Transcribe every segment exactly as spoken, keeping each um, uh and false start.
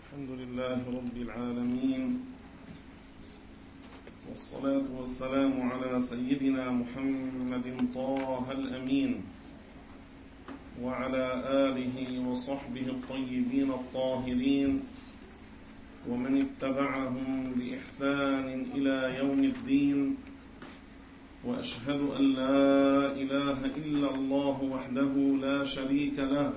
الحمد لله رب العالمين، والصلاة والسلام على سيدنا محمد طه الأمين وعلى آله وصحبه الطيبين الطاهرين ومن اتبعهم بإحسان إلى يوم الدين. وأشهد أن لا إله إلا الله وحده لا شريك له،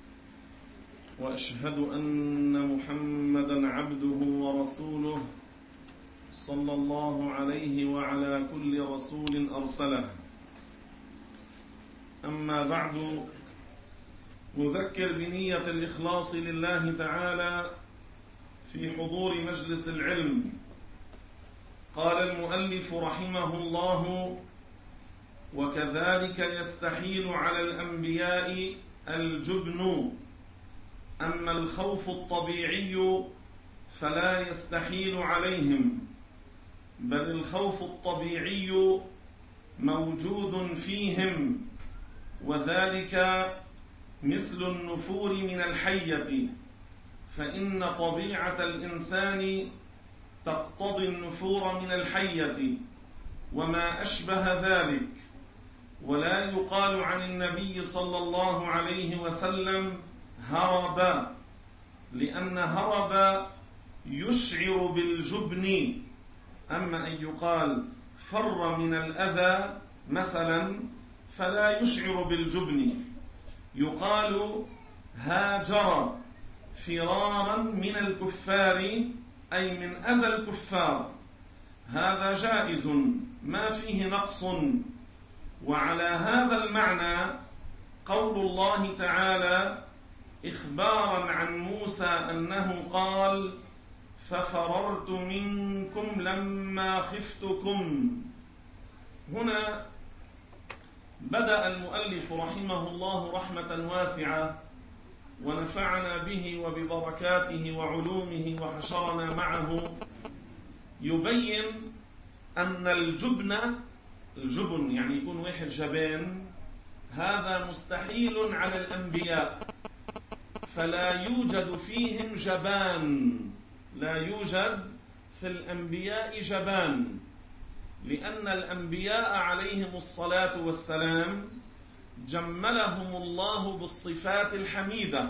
وأشهد أن محمدًا عبده ورسوله صلى الله عليه وعلى كل رسول أرسله. أما بعد، نذكر بنية الإخلاص لله تعالى في حضور مجلس العلم. قال المؤلف رحمه الله: وكذلك يستحيل على الأنبياء الجبن، أما الخوف الطبيعي فلا يستحيل عليهم، بل الخوف الطبيعي موجود فيهم، وذلك مثل النفور من الحية، فإن طبيعة الإنسان تقتضي النفور من الحية وما أشبه ذلك. ولا يقال عن النبي صلى الله عليه وسلم هرب، لأن هرب يشعر بالجبن. أما أن يقال فر من الأذى مثلا فلا يشعر بالجبن. يقال هاجر فرارا من الكفار، أي من أذى الكفار، هذا جائز ما فيه نقص. وعلى هذا المعنى قول الله تعالى إخبارا عن موسى أنه قال: ففررت منكم لما خفتكم. هنا بدأ المؤلف رحمه الله رحمة واسعة، ونفعنا به وببركاته وعلومه وحشرنا معه، يبين أن الجبن، الجبن يعني يكون واحد جبان، هذا مستحيل على الأنبياء، فلا يوجد فيهم جبان، لا يوجد في الأنبياء جبان، لأن الأنبياء عليهم الصلاة والسلام جملهم الله بالصفات الحميدة،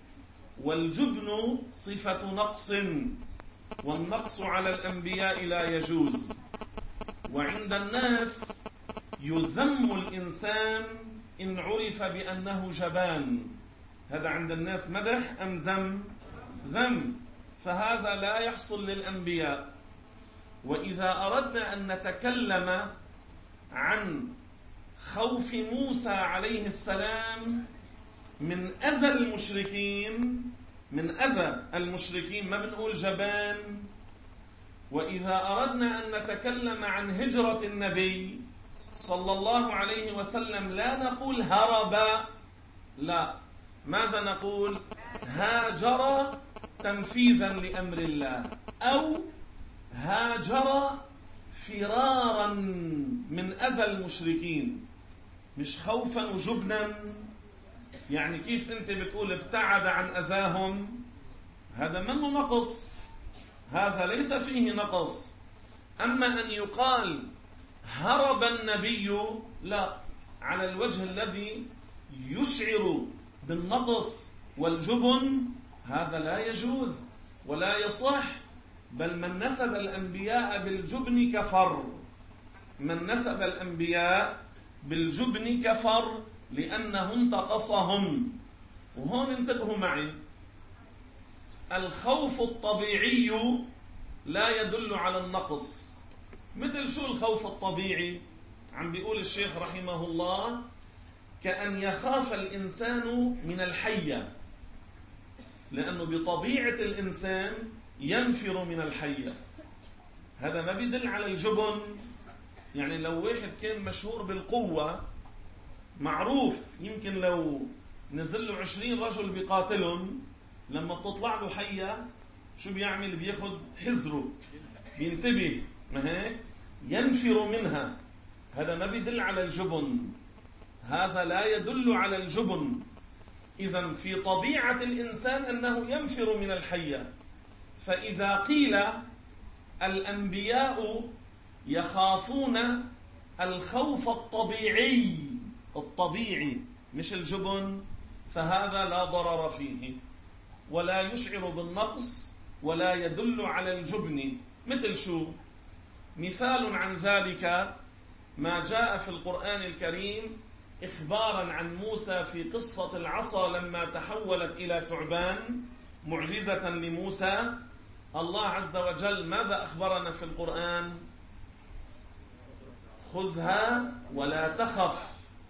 والجبن صفة نقص، والنقص على الأنبياء لا يجوز. وعند الناس يذم الإنسان إن عرف بأنه جبان، هذا عند الناس مدح أم ذم؟ ذم، فهذا لا يحصل للأنبياء. وإذا أردنا أن نتكلم عن خوف موسى عليه السلام من أذى المشركين، من أذى المشركين ما بنقول جبان. وإذا أردنا أن نتكلم عن هجرة النبي صلى الله عليه وسلم لا نقول هرب، لا، ماذا نقول؟ هاجر تنفيذا لأمر الله، أو هاجر فرارا من أذى المشركين، مش خوفا وجبنا. يعني كيف أنت بتقول ابتعد عن أذاهم، هذا منه نقص، هذا ليس فيه نقص. أما أن يقال هرب النبي، لا، على الوجه الذي يشعر بالنقص والجبن، هذا لا يجوز ولا يصح. بل من نسب الأنبياء بالجبن كفر، من نسب الأنبياء بالجبن كفر، لأنه انتقصهم. وهون انتبهوا معي، الخوف الطبيعي لا يدل على النقص. مثل شو الخوف الطبيعي؟ عم بيقول الشيخ رحمه الله: كأن يخاف الإنسان من الحية، لأنه بطبيعة الإنسان ينفر من الحية، هذا ما بيدل على الجبن. يعني لو واحد كان مشهور بالقوة معروف، يمكن لو نزل له عشرين رجل بيقاتلهم، لما بتطلع له حية شو بيعمل؟ بياخد حذره، بينتبه، ما هيك؟ ينفر منها، هذا ما بيدل على الجبن، هذا لا يدل على الجبن. إذن في طبيعة الإنسان أنه ينفر من الحية، فإذا قيل الأنبياء يخافون الخوف الطبيعي الطبيعي مش الجبن، فهذا لا ضرر فيه ولا يشعر بالنقص ولا يدل على الجبن. مثل شو؟ مثال عن ذلك ما جاء في القرآن الكريم إخبارا عن موسى في قصة العصا لما تحولت إلى ثعبان معجزة لموسى. الله عز وجل ماذا أخبرنا في القرآن؟ خذها ولا تخف،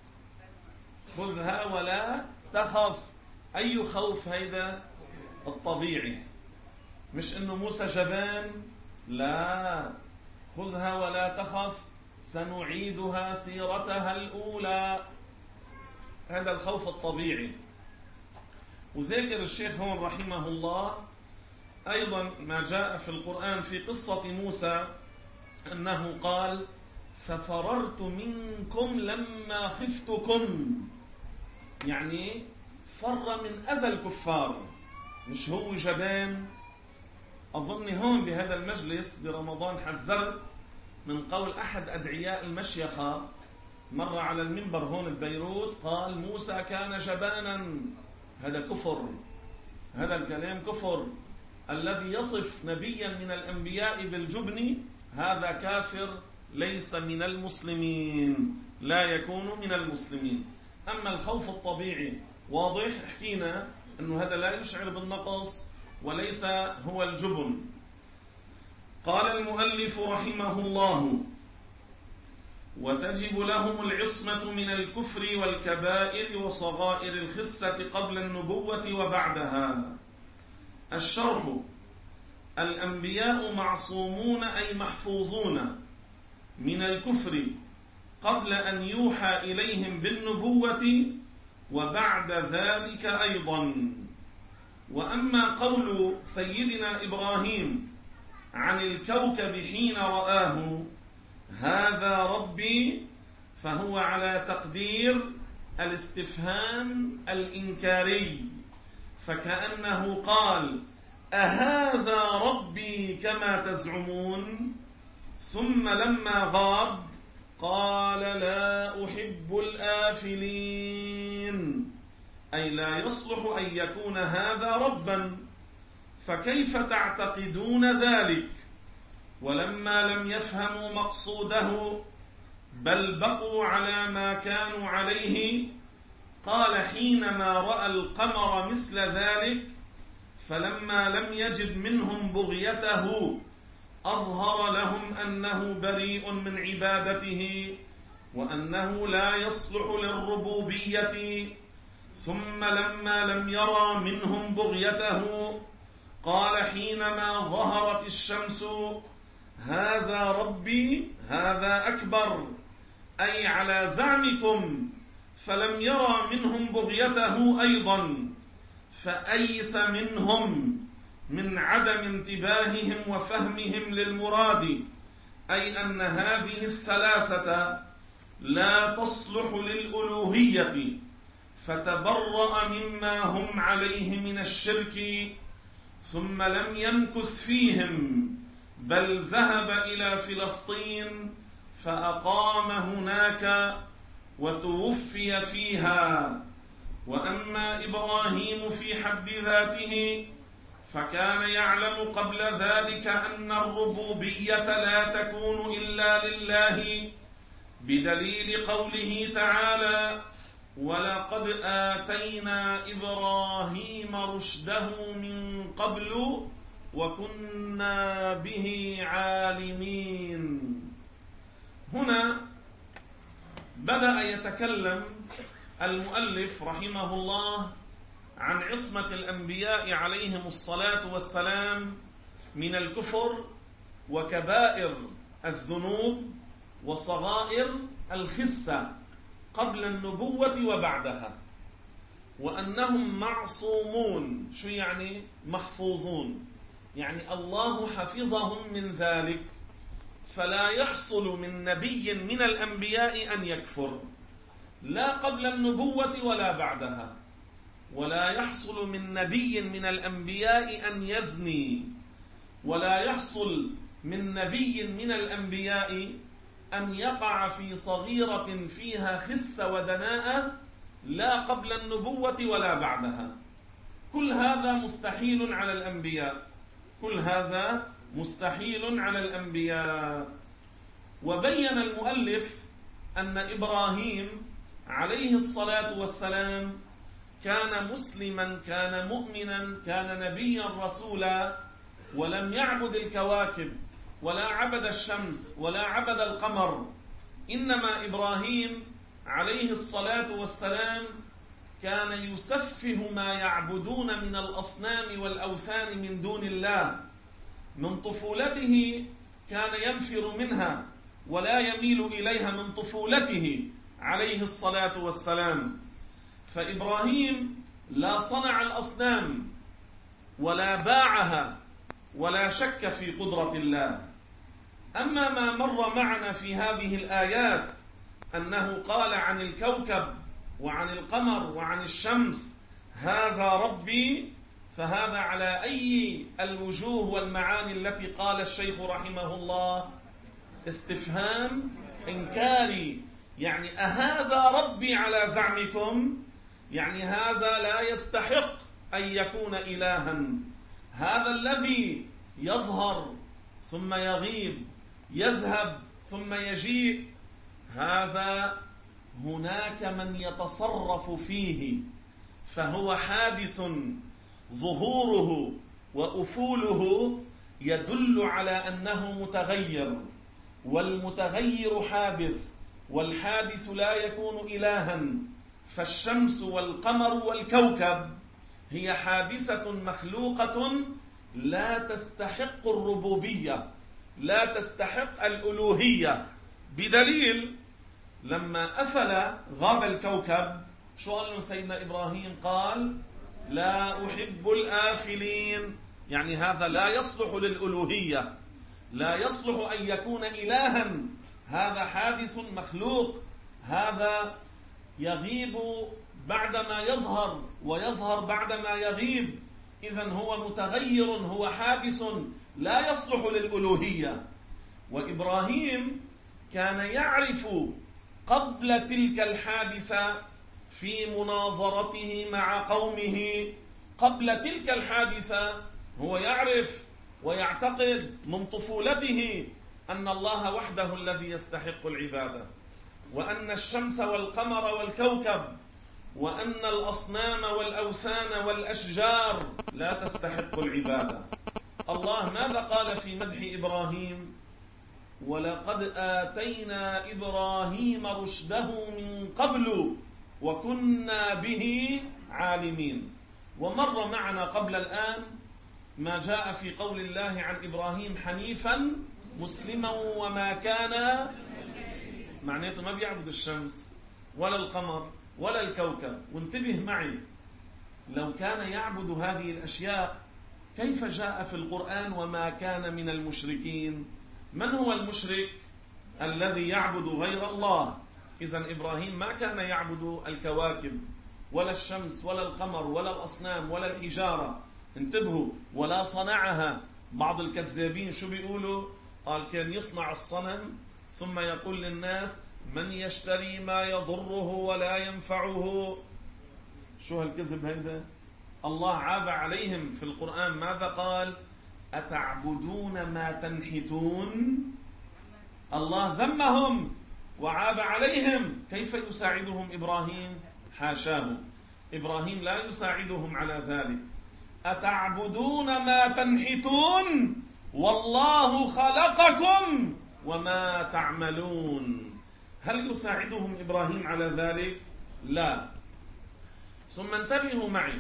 خذها ولا تخف. أي خوف هيدا؟ الطبيعي، مش إنه موسى جبان، لا، خذها ولا تخف سنعيدها سيرتها الأولى، هذا الخوف الطبيعي. وذكر الشيخ هون رحمه الله أيضا ما جاء في القرآن في قصة موسى أنه قال ففررت منكم لما خفتكم، يعني فر من أذى الكفار، مش هو جبان. أظن هون بهذا المجلس برمضان حذرت من قول أحد أدعياء المشيخة، مر على المنبر هون ببيروت قال موسى كان جبانا. هذا كفر، هذا الكلام كفر. الذي يصف نبيا من الأنبياء بالجبن هذا كافر، ليس من المسلمين، لا يكون من المسلمين. أما الخوف الطبيعي واضح، حكينا أنه هذا لا يشعر بالنقص وليس هو الجبن. قال المؤلف رحمه الله وتجب لهم العصمة من الكفر والكبائر وصغائر الخسة قبل النبوة وبعدها. الشرح: الأنبياء معصومون أي محفوظون من الكفر قبل أن يوحى إليهم بالنبوة وبعد ذلك أيضا. وأما قول سيدنا إبراهيم عن الكوكب حين رآه هذا ربي، فهو على تقدير الاستفهام الإنكاري، فكأنه قال أهذا ربي كما تزعمون، ثم لما غاب قال لا أحب الآفلين، أي لا يصلح أن يكون هذا ربا، فكيف تعتقدون ذلك؟ ولما لم يفهموا مقصوده بل بقوا على ما كانوا عليه، قال حينما رأى القمر مثل ذلك فلما لم يجد منهم بغيته أظهر لهم أنه بريء من عبادته وأنه لا يصلح للربوبية. ثم لما لم يرى منهم بغيته قال حينما ظهرت الشمس هذا ربي هذا أكبر، أي على زعمكم، فلم يرى منهم بغيته أيضا، فأيس منهم من عدم انتباههم وفهمهم للمراد، أي أن هذه الثلاثة لا تصلح للألوهية، فتبرأ مما هم عليه من الشرك. ثم لم يمكث فيهم بل ذهب إلى فلسطين فأقام هناك وتوفي فيها. وأما إبراهيم في حد ذاته فكان يعلم قبل ذلك أن الربوبية لا تكون إلا لله، بدليل قوله تعالى ولقد آتينا إبراهيم رشده من قبل وكنا به عالمين. هنا بدأ يتكلم المؤلف رحمه الله عن عصمة الأنبياء عليهم الصلاة والسلام من الكفر وكبائر الذنوب وصغائر الخسة قبل النبوة وبعدها، وأنهم معصومون. شو يعني محفوظون؟ يعني الله حفظهم من ذلك، فلا يحصل من نبي من الأنبياء أن يكفر، لا قبل النبوة ولا بعدها، ولا يحصل من نبي من الأنبياء أن يزني، ولا يحصل من نبي من الأنبياء أن يقع في صغيرة فيها خس ودناءة لا قبل النبوة ولا بعدها. كل هذا مستحيل على الأنبياء، كل هذا مستحيل على الأنبياء. وبين المؤلف أن إبراهيم عليه الصلاة والسلام كان مسلما، كان مؤمنا، كان نبيا رسولا، ولم يعبد الكواكب ولا عبد الشمس ولا عبد القمر. إنما إبراهيم عليه الصلاة والسلام كان يسفه ما يعبدون من الأصنام والأوثان من دون الله. من طفولته كان ينفر منها ولا يميل إليها من طفولته عليه الصلاة والسلام. فإبراهيم لا صنع الأصنام ولا باعها ولا شك في قدرة الله. أما ما مر معنا في هذه الآيات أنه قال عن الكوكب وعن القمر وعن الشمس هذا ربي، فهذا على أي الوجوه والمعاني التي قال الشيخ رحمه الله استفهام إنكاري، يعني أهذا ربي على زعمكم؟ يعني هذا لا يستحق أن يكون إلها. هذا الذي يظهر ثم يغيب، يذهب ثم يجيء، هذا هناك من يتصرف فيه، فهو حادث ظهوره وأفوله يدل على أنه متغير، والمتغير حادث، والحادث لا يكون إلها. فالشمس والقمر والكوكب هي حادثة مخلوقة لا تستحق الربوبية، لا تستحق الألوهية. بدليل لما أفل غاب الكوكب شو قال له سيدنا إبراهيم؟ قال لا أحب الآفلين، يعني هذا لا يصلح للألوهية، لا يصلح أن يكون إلها. هذا حادث مخلوق، هذا يغيب بعدما يظهر ويظهر بعدما يغيب، إذن هو متغير، هو حادث لا يصلح للألوهية. وإبراهيم كان يعرف قبل تلك الحادثة في مناظرته مع قومه، قبل تلك الحادثة هو يعرف ويعتقد من طفولته أن الله وحده الذي يستحق العبادة، وأن الشمس والقمر والكوكب وأن الأصنام والأوثان والأشجار لا تستحق العبادة. الله ماذا قال في مدح إبراهيم؟ ولقد آتينا إبراهيم رشده من قبل وكنا به عالمين. ومر معنا قبل الآن ما جاء في قول الله عن إبراهيم حنيفا مسلما وما كان، معناته ما بيعبد الشمس ولا القمر ولا الكوكب. وانتبه معي، لو كان يعبد هذه الأشياء كيف جاء في القرآن وما كان من المشركين؟ من هو المشرك؟ الذي يعبد غير الله. إذن إبراهيم ما كان يعبد الكواكب ولا الشمس ولا القمر ولا الأصنام ولا الحجارة، انتبهوا، ولا صنعها. بعض الكذابين شو بيقولوا؟ قال كان يصنع الصنم ثم يقول للناس من يشتري ما يضره ولا ينفعه. شو هالكذب هيدا؟ الله عاب عليهم في القرآن، ماذا قال؟ أتعبدون ما تنحتون. الله ذمهم وعاب عليهم. كيف يساعدهم إبراهيم؟ حاشاه، إبراهيم لا يساعدهم على ذلك. أتعبدون ما تنحتون والله خلقكم وما تعملون. هل يساعدهم إبراهيم على ذلك؟ لا. ثم انتبهوا معي،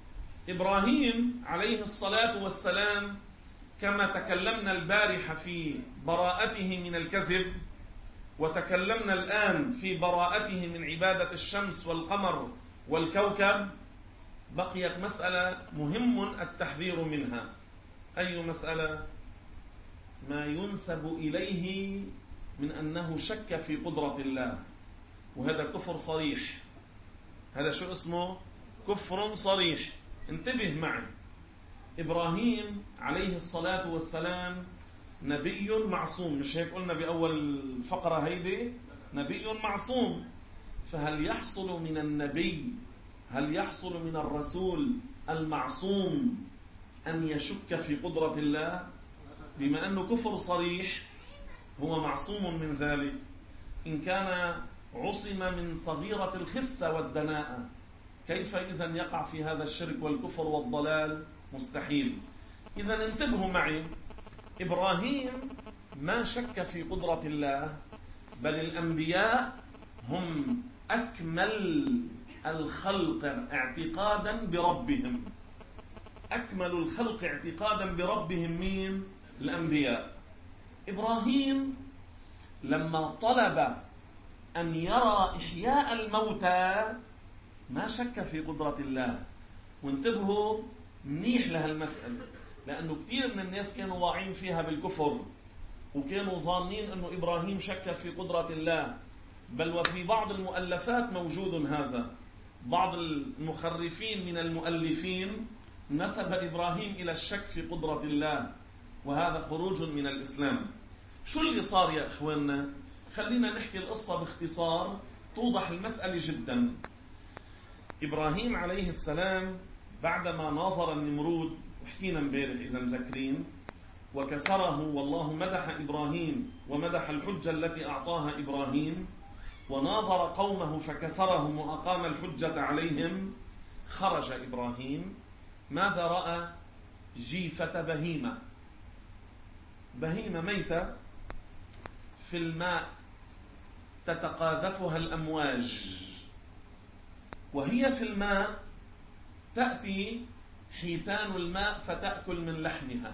إبراهيم عليه الصلاة والسلام كما تكلمنا البارحة في براءته من الكذب، وتكلمنا الآن في براءته من عبادة الشمس والقمر والكوكب، بقيت مسألة مهم التحذير منها. أي مسألة؟ ما ينسب إليه من أنه شك في قدرة الله، وهذا كفر صريح. هذا شو اسمه؟ كفر صريح. انتبه معي، إبراهيم عليه الصلاة والسلام نبي معصوم، مش هيك قلنا بأول الفقرة هيدي؟ نبي معصوم. فهل يحصل من النبي، هل يحصل من الرسول المعصوم أن يشك في قدرة الله؟ بما أنه كفر صريح هو معصوم من ذلك. إن كان عصم من صغيرة الخسة والدناءة، كيف إذن يقع في هذا الشرك والكفر والضلال؟ مستحيل. إذن انتبهوا معي، إبراهيم ما شك في قدرة الله، بل الأنبياء هم أكمل الخلق اعتقادا بربهم. أكمل الخلق اعتقادا بربهم مين؟ الأنبياء. إبراهيم لما طلب أن يرى إحياء الموتى ما شك في قدرة الله. وانتبهوا منيح لهالمسألة، لأنه كثير من الناس كانوا واعين فيها بالكفر، وكانوا ظانين أنه إبراهيم شك في قدرة الله. بل وفي بعض المؤلفات موجود هذا. بعض المخرفين من المؤلفين نسب إبراهيم إلى الشك في قدرة الله، وهذا خروج من الإسلام. شو اللي صار يا إخواننا؟ خلينا نحكي القصة باختصار توضح المسألة جدا. إبراهيم عليه السلام بعدما ناظر النمرود، وحكينا امبارح إذا مذكرين، وكسره، والله مدح إبراهيم ومدح الحجة التي أعطاها إبراهيم، وناظر قومه فكسرهم وأقام الحجة عليهم. خرج إبراهيم، ماذا رأى؟ جيفة بهيمة، بهيمة ميتة في الماء تتقاذفها الأمواج، وهي في الماء تأتي حيتان الماء فتأكل من لحمها،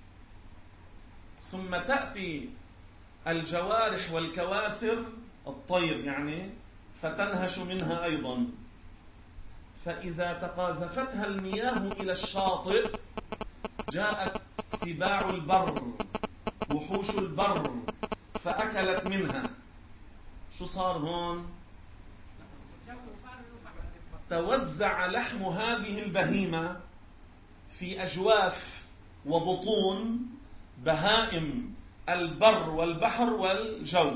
ثم تأتي الجوارح والكواسر، الطير يعني، فتنهش منها أيضا. فإذا تقاذفتها المياه إلى الشاطئ جاءت سباع البر، وحوش البر، فأكلت منها. شو صار هون؟ توزع لحم هذه البهيمة في أجواف وبطون بهائم البر والبحر والجو.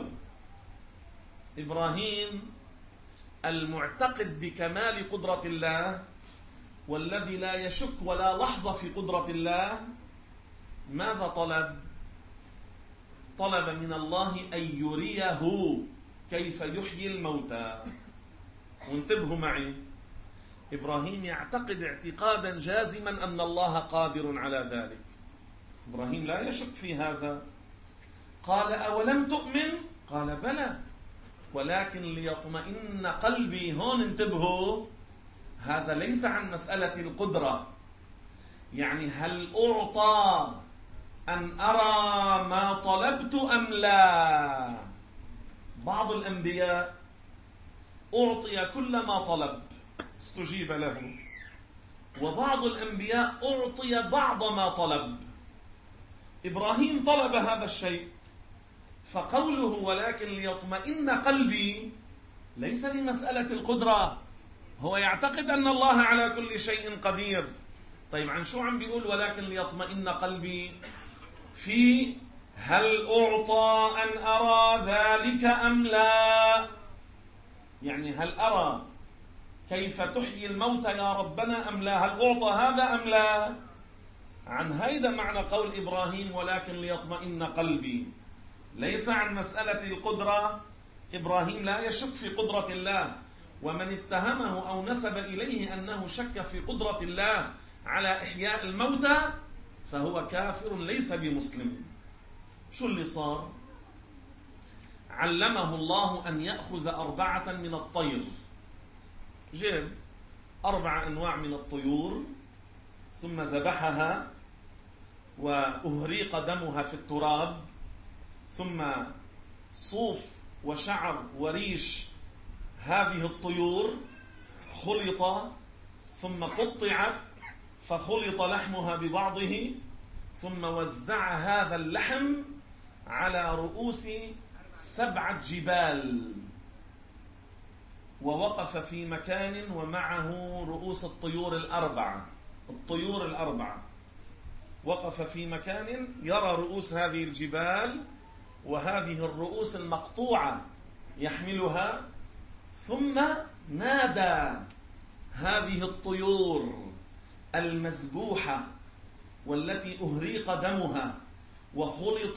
إبراهيم المعتقد بكمال قدرة الله، والذي لا يشك ولا لحظة في قدرة الله، ماذا طلب؟ طلب من الله أن يريه كيف يحيي الموتى. وانتبهوا معي، إبراهيم يعتقد اعتقادا جازما أن الله قادر على ذلك. إبراهيم لا يشك في هذا. قال أولم تؤمن؟ قال بلى ولكن ليطمئن قلبي. هون انتبهوا، هذا ليس عن مسألة القدرة، يعني هل أعطى أن أرى ما طلبت أم لا؟ بعض الأنبياء أعطي كل ما طلب استجيب له، وبعض الأنبياء أعطي بعض ما طلب. إبراهيم طلب هذا الشيء، فقوله ولكن ليطمئن قلبي ليس لمسألة القدرة، هو يعتقد أن الله على كل شيء قدير. طيب عن شو عم بيقول ولكن ليطمئن قلبي؟ في هل أعطى أن أرى ذلك أم لا؟ يعني هل أرى كيف تحيي الموتى يا ربنا أم لا؟ هل أعطى هذا أم لا؟ عن هيدا معنى قول إبراهيم ولكن ليطمئن قلبي، ليس عن مسألة القدرة. إبراهيم لا يشك في قدرة الله، ومن اتهمه أو نسب إليه أنه شك في قدرة الله على إحياء الموتى فهو كافر ليس بمسلم. شو اللي صار؟ علمه الله أن يأخذ أربعة من الطير، جاب أربع أنواع من الطيور، ثم ذبحها وأهريق دمها في التراب، ثم صوف وشعر وريش هذه الطيور خلط، ثم قطعت فخلط لحمها ببعضه، ثم وزع هذا اللحم على رؤوس سبعة جبال، ووقف في مكان ومعه رؤوس الطيور الأربعة. الطيور الأربعة وقف في مكان يرى رؤوس هذه الجبال وهذه الرؤوس المقطوعة يحملها، ثم نادى هذه الطيور المذبوحة والتي أهريق دمها وخلط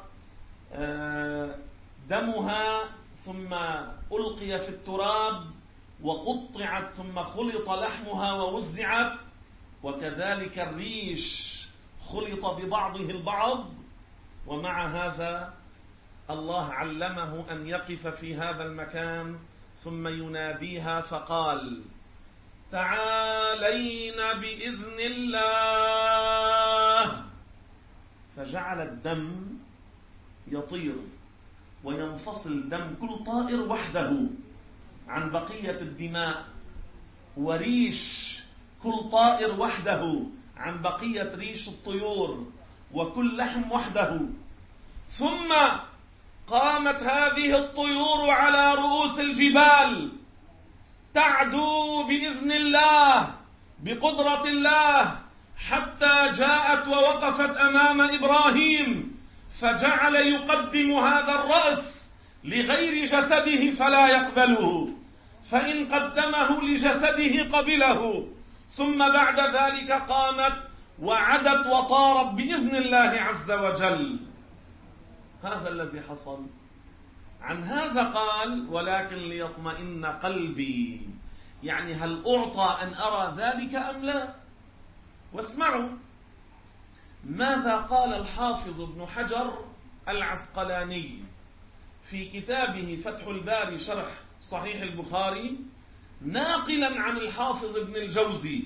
دمها ثم ألقي في التراب وقطعت ثم خلط لحمها ووزعت، وكذلك الريش خلط ببعضه البعض، ومع هذا الله علمه أن يقف في هذا المكان ثم يناديها فقال: تعالين بإذن الله. فجعل الدم يطير وينفصل دم كل طائر وحده عن بقية الدماء، وريش كل طائر وحده عن بقية ريش الطيور، وكل لحم وحده. ثم قامت هذه الطيور على رؤوس الجبال تعدو بإذن الله بقدرة الله، حتى جاءت ووقفت أمام إبراهيم، فجعل يقدم هذا الرأس لغير جسده فلا يقبله، فإن قدمه لجسده قبله. ثم بعد ذلك قامت وعدت وطارت بإذن الله عز وجل. هذا الذي حصل. عن هذا قال: ولكن ليطمئن قلبي، يعني هل أعطى أن أرى ذلك أم لا؟ واسمعوا ماذا قال الحافظ ابن حجر العسقلاني في كتابه فتح الباري شرح صحيح البخاري، ناقلا عن الحافظ ابن الجوزي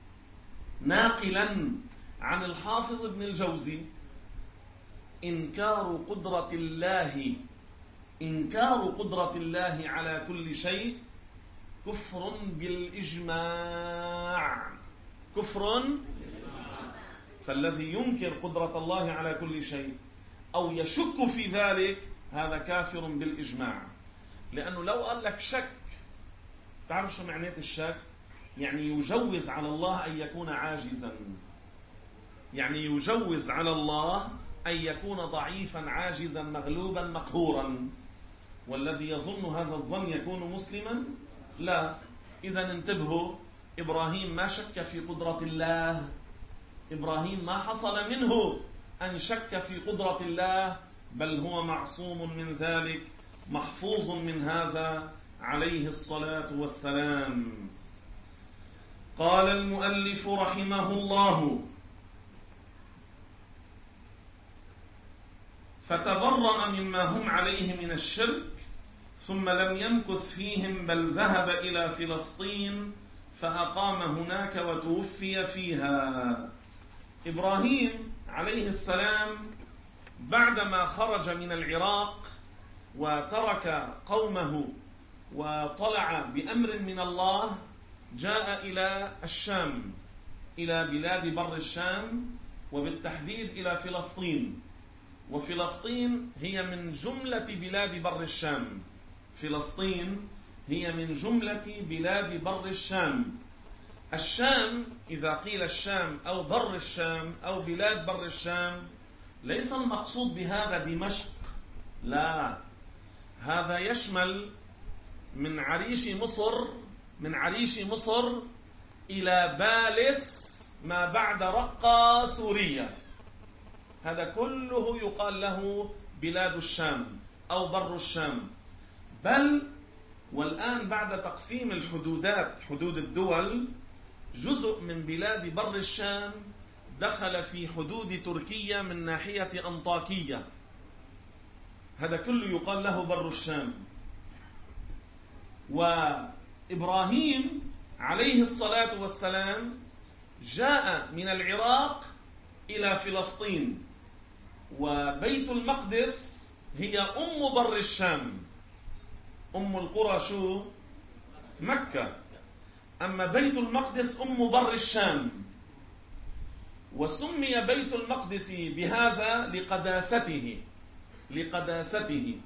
ناقلا عن الحافظ ابن الجوزي: إنكار قدرة الله إنكار قدرة الله على كل شيء كفر بالإجماع. كفر، فالذي ينكر قدرة الله على كل شيء أو يشك في ذلك هذا كافر بالإجماع. لأنه لو قال لك شك، تعرف شو معنى الشك؟ يعني يجوز على الله أن يكون عاجزا، يعني يجوز على الله أن يكون ضعيفا عاجزا مغلوبا مقهورا. والذي يظن هذا الظن يكون مسلما؟ لا. إذن انتبهوا، إبراهيم ما شك في قدرة الله، إبراهيم ما حصل منه أن شك في قدرة الله، بل هو معصوم من ذلك، محفوظ من هذا عليه الصلاة والسلام. قال المؤلف رحمه الله: فتبرأ مما هم عليه من الشرك، ثم لم يمكث فيهم بل ذهب إلى فلسطين فأقام هناك وتوفي فيها. إبراهيم عليه السلام بعدما خرج من العراق وترك قومه وطلع بأمر من الله، جاء إلى الشام، إلى بلاد بر الشام، وبالتحديد إلى فلسطين. وفلسطين هي من جملة بلاد بر الشام فلسطين هي من جملة بلاد بر الشام. الشام إذا قيل الشام أو بر الشام أو بلاد بر الشام، ليس المقصود بهذا دمشق، لا، هذا يشمل من عريش مصر من عريش مصر إلى بالس ما بعد رقة سوريا، هذا كله يقال له بلاد الشام أو بر الشام. بل والآن بعد تقسيم الحدودات، حدود الدول، جزء من بلاد بر الشام دخل في حدود تركيا من ناحية أنطاكية، هذا كله يقال له بر الشام. وإبراهيم عليه الصلاة والسلام جاء من العراق إلى فلسطين، وبيت المقدس هي أم بر الشام، أم القرى شو؟ مكة. أما بيت المقدس أم بر الشام، وسمي بيت المقدس بهذا لقداسته لقداسته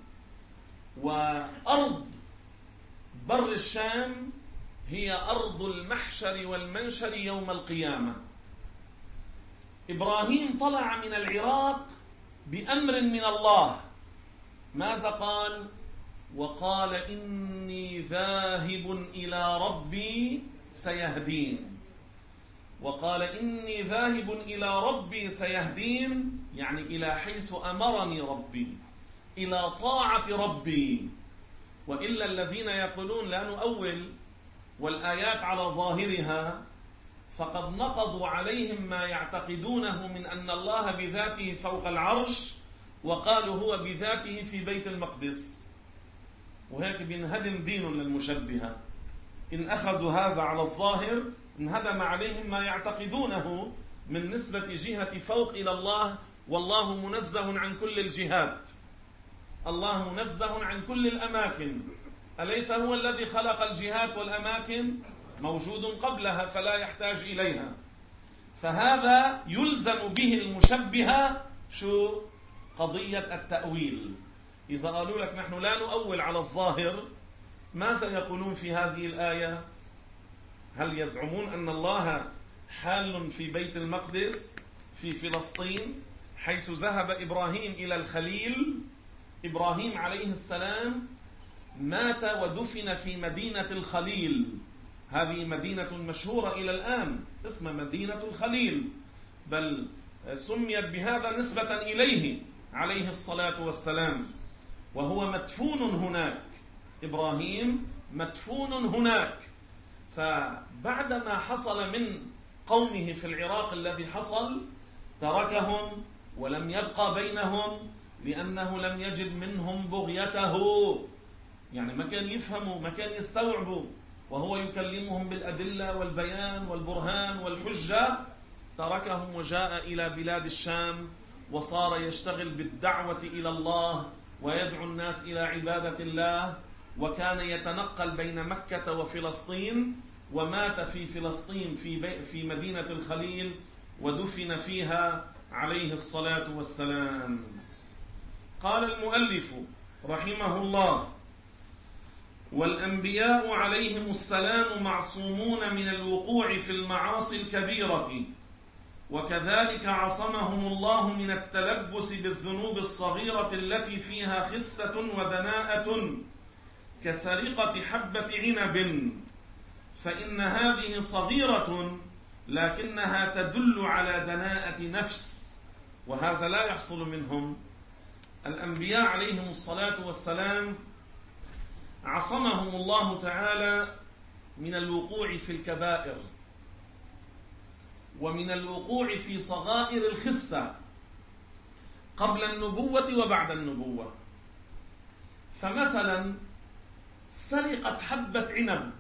وأرض بر الشام هي أرض المحشر والمنشر يوم القيامة. إبراهيم طلع من العراق بأمر من الله. ماذا قال؟ وقال إني ذاهب إلى ربي سيهدين. وقال إني ذاهب إلى ربي سيهدين، يعني إلى حيث أمرني ربي، إلى طاعة ربي. وإلا الذين يقولون لا نؤول والآيات على ظاهرها فقد نقضوا عليهم ما يعتقدونه من أن الله بذاته فوق العرش، وقالوا هو بذاته في بيت المقدس، وهيك بينهدم دين للمشبهة. إن أخذوا هذا على الظاهر انهدم عليهم ما يعتقدونه من نسبة جهة فوق إلى الله، والله منزه عن كل الجهات، الله منزه عن كل الأماكن. أليس هو الذي خلق الجهات والأماكن؟ موجود قبلها فلا يحتاج إليها. فهذا يلزم به المشبهة شو؟ قضية التأويل. إذا قالوا لك نحن لا نؤول على الظاهر، ماذا يقولون في هذه الآية؟ هل يزعمون أن الله حال في بيت المقدس في فلسطين حيث ذهب إبراهيم إلى الخليل؟ إبراهيم عليه السلام مات ودفن في مدينة الخليل، هذه مدينة مشهورة إلى الآن اسمها مدينة الخليل، بل سميت بهذا نسبة إليه عليه الصلاة والسلام، وهو مدفون هناك. إبراهيم مدفون هناك. فبعدما حصل من قومه في العراق الذي حصل تركهم ولم يبقى بينهم، لأنه لم يجد منهم بغيته، يعني ما كان يفهموا ما كان يستوعبوا، وهو يكلمهم بالأدلة والبيان والبرهان والحجة. تركهم وجاء إلى بلاد الشام، وصار يشتغل بالدعوة إلى الله ويدعو الناس إلى عبادة الله، وكان يتنقل بين مكة وفلسطين، ومات في فلسطين في في مدينة الخليل ودفن فيها عليه الصلاة والسلام. قال المؤلف رحمه الله: والأنبياء عليهم السلام معصومون من الوقوع في المعاصي الكبيرة، وكذلك عصمهم الله من التلبس بالذنوب الصغيرة التي فيها خسة ودناءة كسرقة حبة عنب، فإن هذه صغيرة لكنها تدل على دناءة نفس، وهذا لا يحصل منهم. الأنبياء عليهم الصلاة والسلام عصمهم الله تعالى من الوقوع في الكبائر، ومن الوقوع في صغائر الخسة قبل النبوة وبعد النبوة. فمثلا سرقة حبة عنب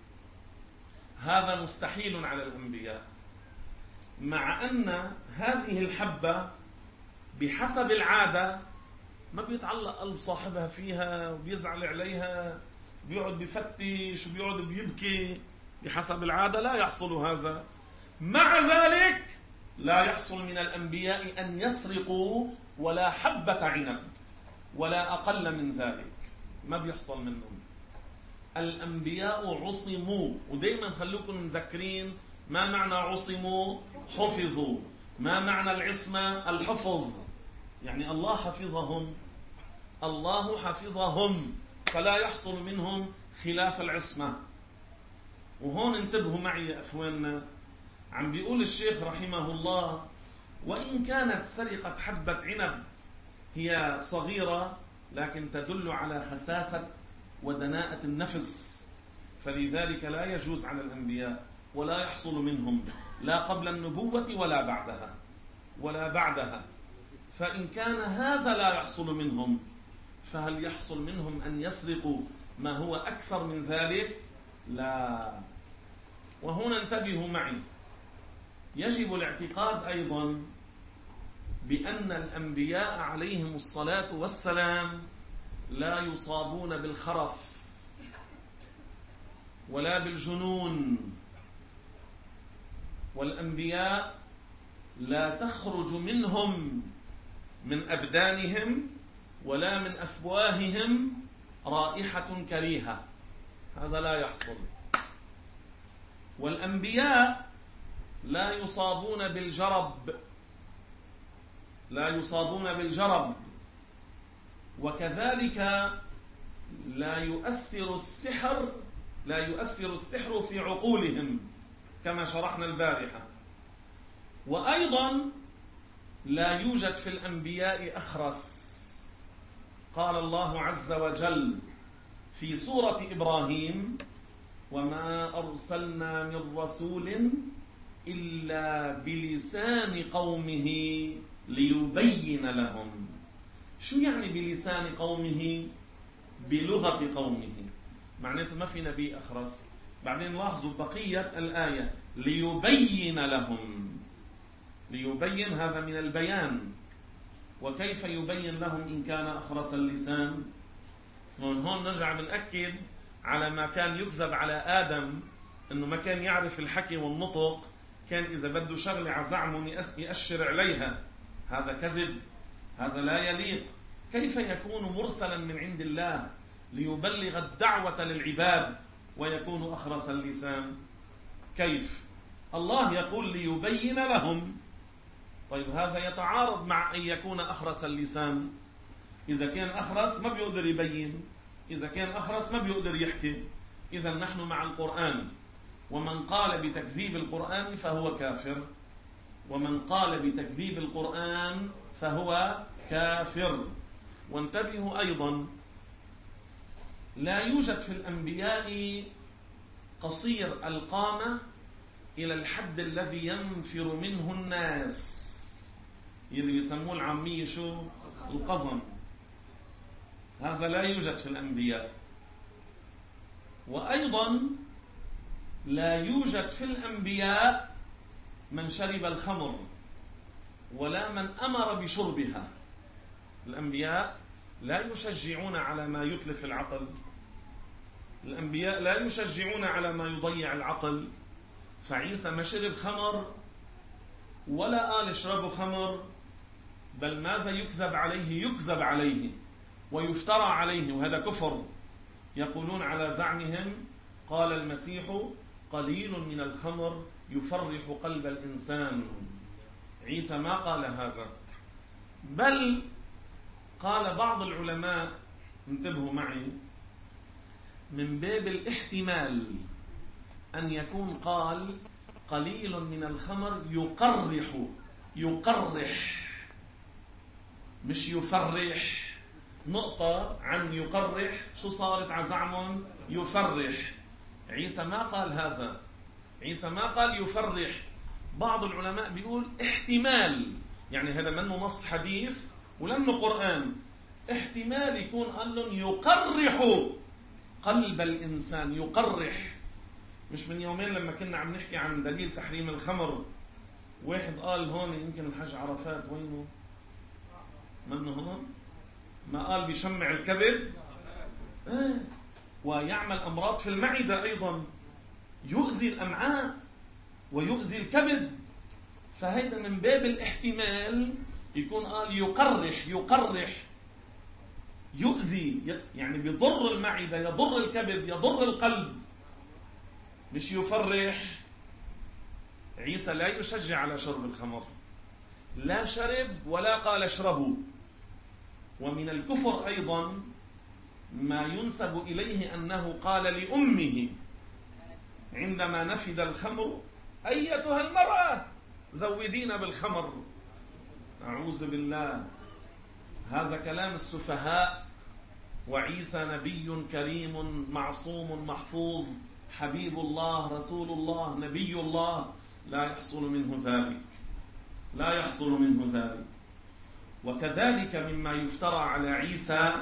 هذا مستحيل على الأنبياء، مع أن هذه الحبة بحسب العادة ما بيتعلق قلب صاحبها فيها وبيزعل عليها، بيقعد بيفتش وبيقعد بيبكي، بحسب العادة لا يحصل هذا. مع ذلك لا يحصل من الأنبياء أن يسرقوا ولا حبة عنب ولا أقل من ذلك، ما بيحصل منهم. الأنبياء عصموا، ودائما خلوكم مذكرين ما معنى عصموا؟ حفظوا. ما معنى العصمة؟ الحفظ، يعني الله حفظهم، الله حفظهم فلا يحصل منهم خلاف العصمة. وهون انتبهوا معي يا أخواننا، عم بيقول الشيخ رحمه الله: وإن كانت سرقة حبة عنب هي صغيرة لكن تدل على خساسة ودناءة النفس، فلذلك لا يجوز على الأنبياء ولا يحصل منهم لا قبل النبوة ولا بعدها ولا بعدها. فإن كان هذا لا يحصل منهم، فهل يحصل منهم أن يسرقوا ما هو أكثر من ذلك؟ لا. وهنا انتبهوا معي، يجب الاعتقاد أيضا بأن الأنبياء عليهم الصلاة والسلام لا يصابون بالخرف ولا بالجنون، والأنبياء لا تخرج منهم من أبدانهم ولا من أفواههم رائحة كريهة، هذا لا يحصل. والأنبياء لا يصابون بالجرب لا يصابون بالجرب، وكذلك لا يؤثر السحر لا يؤثر السحر في عقولهم كما شرحنا البارحة. وأيضا لا يوجد في الأنبياء أخرس. قال الله عز وجل في سورة إبراهيم: وما أرسلنا من رسول إلا بلسان قومه ليبين لهم. شو يعني بلسان قومه؟ بلغة قومه، معناته ما في نبي أخرس. بعدين لاحظوا بقية الآية: ليبين لهم. ليبين هذا من البيان، وكيف يبين لهم إن كان أخرس اللسان؟ من هون نرجع بنأكد على ما كان يكذب على آدم، أنه ما كان يعرف الحكي والنطق، كان إذا بده شغلة على زعمه يأشر عليها. هذا كذب، هذا لا يليق. كيف يكون مرسلا من عند الله ليبلغ الدعوة للعباد ويكون أخرس اللسان؟ كيف؟ الله يقول ليبين لهم. طيب هذا يتعارض مع أن يكون أخرس اللسان. إذا كان أخرس ما بيقدر يبين، إذا كان أخرس ما بيقدر يحكي. إذا نحن مع القرآن، ومن قال بتكذيب القرآن فهو كافر، ومن قال بتكذيب القرآن فهو كافر. وانتبهوا أيضا: لا يوجد في الأنبياء قصير القامة إلى الحد الذي ينفر منه الناس، اللي يسموه العامية شو؟ القزم. هذا لا يوجد في الأنبياء. وأيضا لا يوجد في الأنبياء من شرب الخمر ولا من أمر بشربها. الأنبياء لا يشجعون على ما يتلف العقل، الأنبياء لا يشجعون على ما يضيع العقل. فعيسى ما شرب خمر ولا قال اشربوا خمر، بل ماذا يكذب عليه؟ يكذب عليه ويفترى عليه، وهذا كفر. يقولون على زعمهم: قال المسيح قليل من الخمر يفرح قلب الإنسان. عيسى ما قال هذا، بل قال بعض العلماء، انتبهوا معي، من باب الاحتمال أن يكون قال قليل من الخمر يقرح يقرح مش يفرح. نقطة عن يقرح، شو صارت على زعمهم؟ يفرح. عيسى ما قال هذا، عيسى ما قال يفرح. بعض العلماء بيقول احتمال، يعني هذا منه نص حديث ولنه قرآن، احتمال يكون قال لهم يقرح قلب الإنسان. يقرح. مش من يومين لما كنا عم نحكي عن دليل تحريم الخمر، واحد قال هون، يمكن الحج عرفات، وينه؟ منه هون؟ ما قال بيشمع الكبد؟ آه. ويعمل أمراض في المعدة أيضا، يؤذي الأمعاء ويؤذي الكبد. فهذا من باب الاحتمال يكون قال يقرح يقرح يؤذي، يعني بيضر المعدة، يضر الكبد، يضر القلب، مش يفرح. عيسى لا يشجع على شرب الخمر، لا شرب ولا قال اشربوا. ومن الكفر أيضا ما ينسب إليه أنه قال لأمه عندما نفد الخمر: أيتها المرأة زودينا بالخمر. أعوذ بالله، هذا كلام السفهاء. وعيسى نبي كريم معصوم محفوظ، حبيب الله، رسول الله، نبي الله، لا يحصل منه ذلك، لا يحصل منه ذلك. وكذلك مما يفترى على عيسى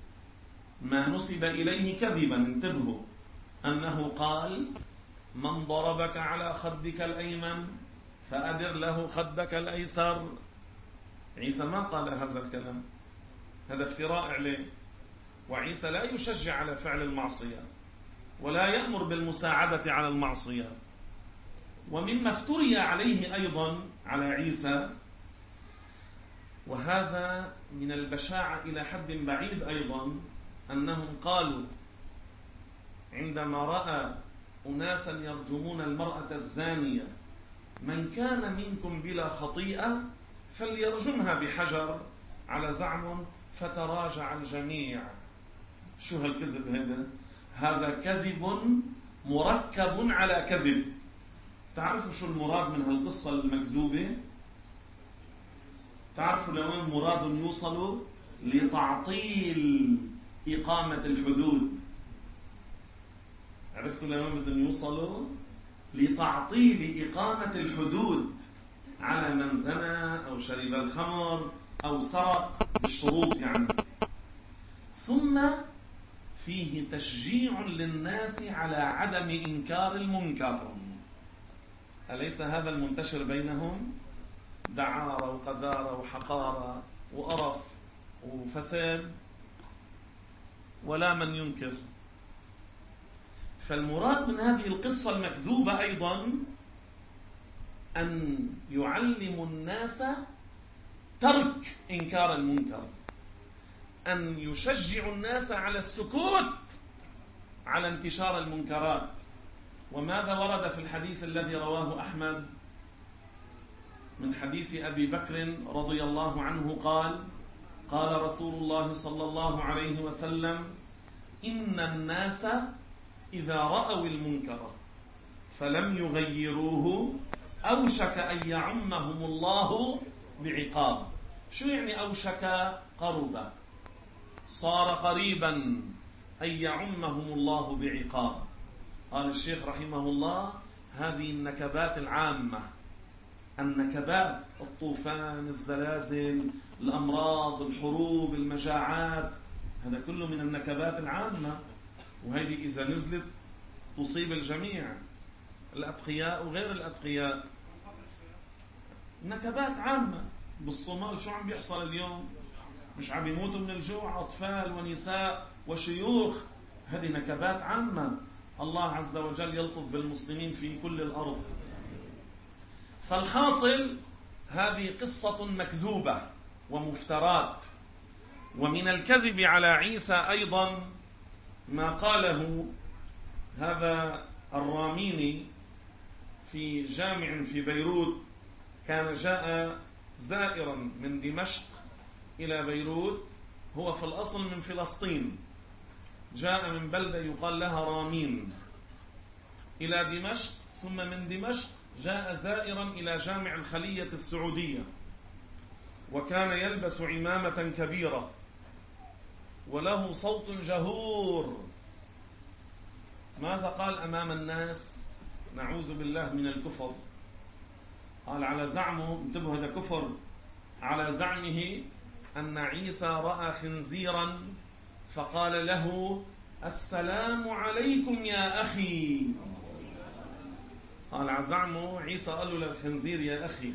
ما نسب إليه كذبا، انتبهوا، أنه قال: من ضربك على خدك الأيمن فأدر له خدك الأيسر. عيسى ما قال هذا الكلام، هذا افتراء عليه. وعيسى لا يشجع على فعل المعصية ولا يأمر بالمساعدة على المعصية. ومما افتري عليه أيضا على عيسى، وهذا من البشاعة إلى حد بعيد أيضا، أنهم قالوا عندما رأى أناسا يرجمون المرأة الزانية: من كان منكم بلا خطيئة فليرجمها بحجر على زعم، فتراجع الجميع. شو هالكذب هذا؟ هذا كذب مركب على كذب. تعرفوا شو المراد من هالقصة المكذوبة؟ تعرفوا لوين مراد يوصلوا؟ لتعطيل إقامة الحدود. عرفتوا لوين بدهم يوصلوا؟ لتعطيل إقامة الحدود على من زنى أو شرب الخمر أو سرق بالشروط يعني. ثم فيه تشجيع للناس على عدم إنكار المنكر. أليس هذا المنتشر بينهم؟ دعارة وقذارة وحقارة وقرف وفساد، ولا من ينكر. فالمراد من هذه القصة المكذوبة أيضا أن يعلم الناس ترك إنكار المنكر، أن يشجع الناس على السكوت على انتشار المنكرات. وماذا ورد في الحديث الذي رواه أحمد من حديث أبي بكر رضي الله عنه قال: قال رسول الله صلى الله عليه وسلم: إن الناس إذا رأوا المنكر فلم يغيروه أوشك أن يعمهم الله بعقاب. شو يعني أوشك؟ قرب، صار قريبا أن يعمهم الله بعقاب. قال الشيخ رحمه الله: هذه النكبات العامة، النكبات، الطوفان، الزلازل، الأمراض، الحروب، المجاعات، هذا كله من النكبات العامة. وهذه إذا نزلت تصيب الجميع، الأتقياء وغير الأتقياء. نكبات عامة. بالصومال شو عم بيحصل اليوم؟ مش عم يموتوا من الجوع أطفال ونساء وشيوخ؟ هذه نكبات عامة. الله عز وجل يلطف بالمسلمين في كل الأرض. فالحاصل هذه قصة مكذوبة ومفترات. ومن الكذب على عيسى أيضا ما قاله هذا الراميني في جامع في بيروت. كان جاء زائرا من دمشق إلى بيروت، هو في الأصل من فلسطين، جاء من بلدة يقال لها رامين إلى دمشق، ثم من دمشق جاء زائرا إلى جامع الخلية السعودية، وكان يلبس عمامة كبيرة وله صوت جهور. ماذا قال أمام الناس؟ نعوذ بالله من الكفر. قال على زعمه، انتبهوا هذا كفر، على زعمه أن عيسى رأى خنزيرا فقال له: السلام عليكم يا أخي. قال على زعمه عيسى قال له للخنزير يا أخي.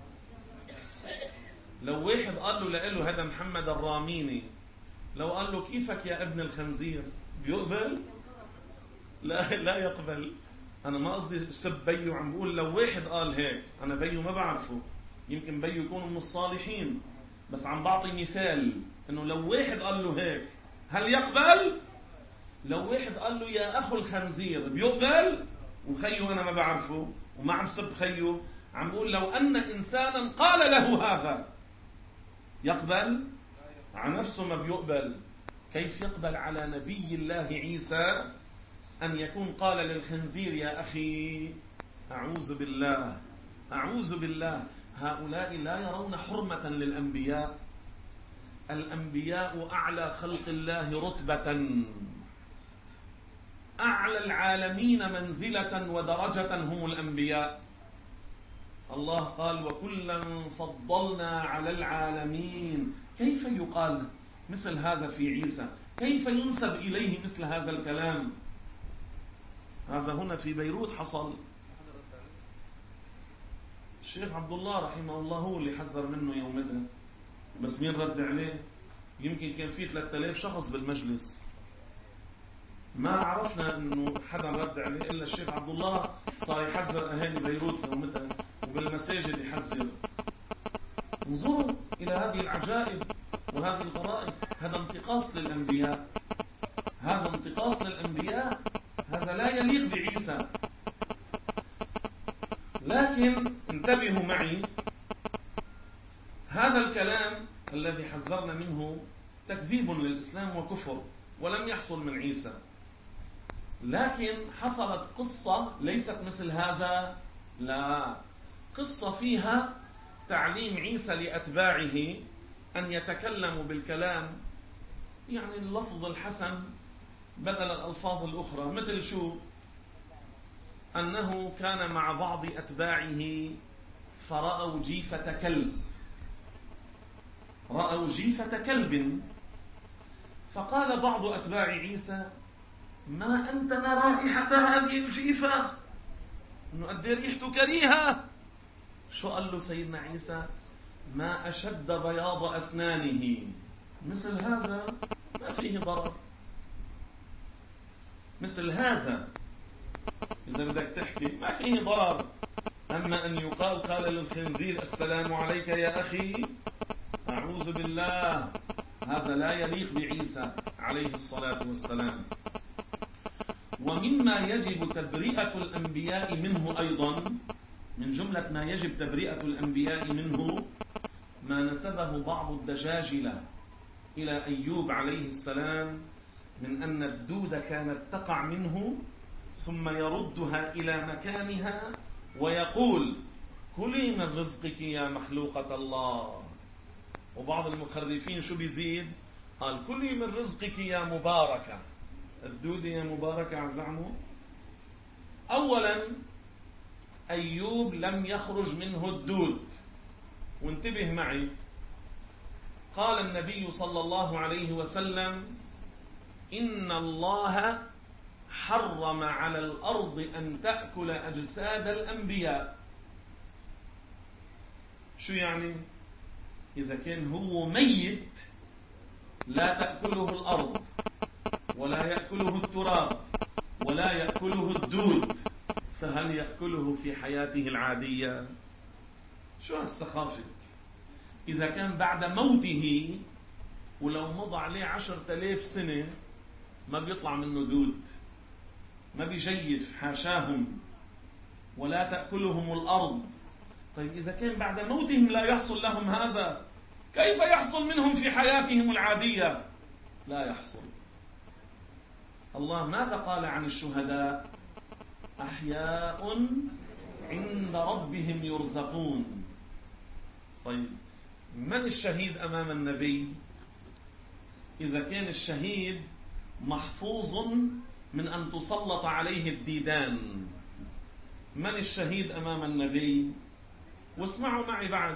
لو واحد قال له لإله هذا محمد الراميني، لو قال له كيفك يا ابن الخنزير، بيقبل؟ لا لا يقبل. أنا ما قصدي سب بيو، عم بقول لو واحد قال هيك، أنا بيو ما بعرفه، يمكن بيو يكون من الصالحين، بس عم بعطي مثال إنه لو واحد قال له هيك هل يقبل؟ لو واحد قال له يا أخو الخنزير بيقبل؟ وخيو أنا ما بعرفه وما عم سب خيو، عم بقول لو أن إنسانا قال له هذا يقبل؟ على نفسه ما بيقبل، كيف يقبل على نبي الله عيسى أن يكون قال للخنزير يا أخي؟ أعوذ بالله، أعوذ بالله. هؤلاء لا يرون حرمة للأنبياء. الأنبياء أعلى خلق الله رتبة، أعلى العالمين منزلة ودرجة هم الأنبياء. الله قال: وكلا فضلنا على العالمين. كيف يقال مثل هذا في عيسى؟ كيف ينسب إليه مثل هذا الكلام؟ هذا هنا في بيروت حصل. الشيخ عبد الله رحمه الله هو اللي حذر منه يومتها، بس مين رد عليه؟ يمكن كان في ثلاثة آلاف شخص بالمجلس، ما عرفنا انه حدا رد عليه الا الشيخ عبد الله. صار يحذر اهالي بيروت يومتها وبالمساجد يحذر. انظروا الى هذه العجائب وهذه الغرائب. هذا انتقاص للانبياء، هذا انتقاص للانبياء، هذا لا يليق بعيسى. لكن انتبهوا معي، هذا الكلام الذي حذرنا منه تكذيب للإسلام وكفر، ولم يحصل من عيسى. لكن حصلت قصة ليست مثل هذا، لا، قصة فيها تعليم عيسى لأتباعه أن يتكلموا بالكلام، يعني اللفظ الحسن بدل الألفاظ الأخرى. مثل شو؟ أنه كان مع بعض أتباعه فرأوا جيفة كلب، رأوا جيفة كلب، فقال بعض أتباع عيسى: ما أنتن رائحة هذه الجيفة، إنه قد إيه ريحته كريهة. شو قال له سيدنا عيسى؟ ما أشد بياض أسنانه، مثل هذا ما فيه ضرر، مثل هذا إذا بدك تحكي ما فيه ضرر. أما أن يقال قال للخنزير السلام عليك يا أخي، أعوذ بالله، هذا لا يليق بعيسى عليه الصلاة والسلام. ومما يجب تبرئة الأنبياء منه أيضا، من جملة ما يجب تبرئة الأنبياء منه، ما نسبه بعض الدجاجلة إلى أيوب عليه السلام من أن الدودة كانت تقع منه ثم يردها إلى مكانها ويقول: كلي من رزقك يا مخلوقة الله. وبعض المخرفين شو بيزيد؟ قال: كلي من رزقك يا مباركة. الدودة يا مباركة على زعمه. أولا أيوب لم يخرج منه الدود، وانتبه معي، قال النبي صلى الله عليه وسلم: إن الله حرم على الأرض أن تأكل أجساد الأنبياء. شو يعني؟ إذا كان هو ميت لا تأكله الأرض ولا يأكله التراب ولا يأكله الدود، فهل يأكله في حياته العادية؟ شو هالسخافة؟ إذا كان بعد موته ولو مضى عليه عشرة آلاف سنة ما بيطلع منه دود، ما بيجيف، حاشاهم، ولا تأكلهم الأرض. طيب إذا كان بعد موتهم لا يحصل لهم هذا، كيف يحصل منهم في حياتهم العادية؟ لا يحصل. الله ماذا قال عن الشهداء؟ أحياء عند ربهم يرزقون. طيب من الشهيد أمام النبي؟ إذا كان الشهيد محفوظ من أن تسلط عليه الديدان، من الشهيد أمام النبي؟ واسمعوا معي بعد.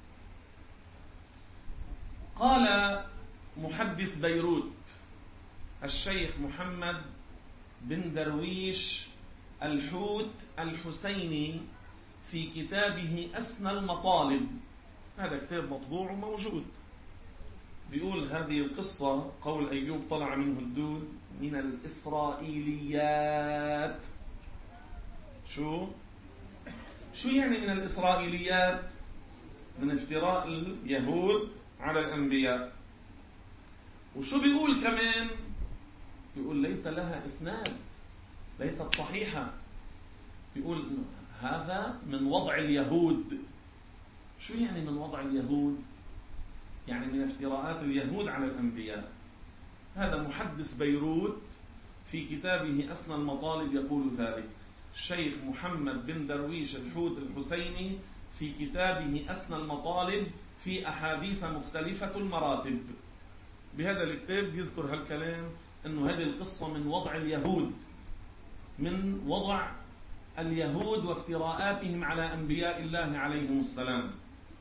قال محدث بيروت الشيخ محمد بن درويش الحوت الحسيني في كتابه أسنى المطالب، هذا كتاب مطبوع وموجود، بيقول هذه القصة قول أيوب طلع منه الدود من الإسرائيليات. شو؟ شو يعني من الإسرائيليات؟ من افتراء اليهود على الأنبياء. وشو بيقول كمان؟ بيقول ليس لها إسناد، ليست صحيحة. بيقول هذا من وضع اليهود. شو يعني من وضع اليهود؟ يعني من افتراءات اليهود على الأنبياء. هذا محدث بيروت في كتابه أسنى المطالب يقول ذلك. الشيخ محمد بن درويش الحوت الحسيني في كتابه أسنى المطالب في أحاديث مختلفة المراتب، بهذا الكتاب يذكر هالكلام، أنه هذه القصة من وضع اليهود، من وضع اليهود وافتراءاتهم على أنبياء الله عليهم السلام.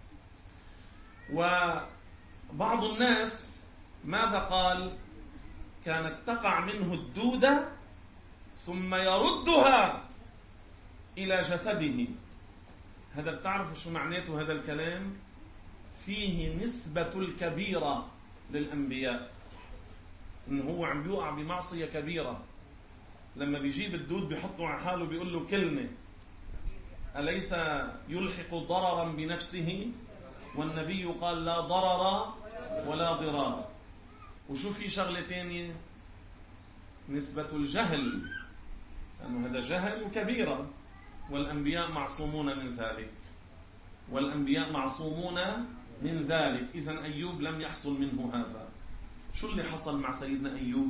وبعض الناس ماذا قال؟ كانت تقع منه الدودة ثم يردها إلى جسده. هذا بتعرف شو معناته هذا الكلام؟ فيه نسبة الكبيرة للأنبياء، إنه هو عم بيوقع بمعصية كبيرة. لما بيجيب الدود بيحطه على حاله بيقول له كلمة: أليس يلحق ضررا بنفسه؟ والنبي قال لا ضرر ولا ضرار. وشو في شغلة تانية؟ نسبة الجهل، لأنه هذا جهل وكبيرة، والأنبياء معصومون من ذلك، والأنبياء معصومون من ذلك. إذن أيوب لم يحصل منه هذا. شو اللي حصل مع سيدنا أيوب؟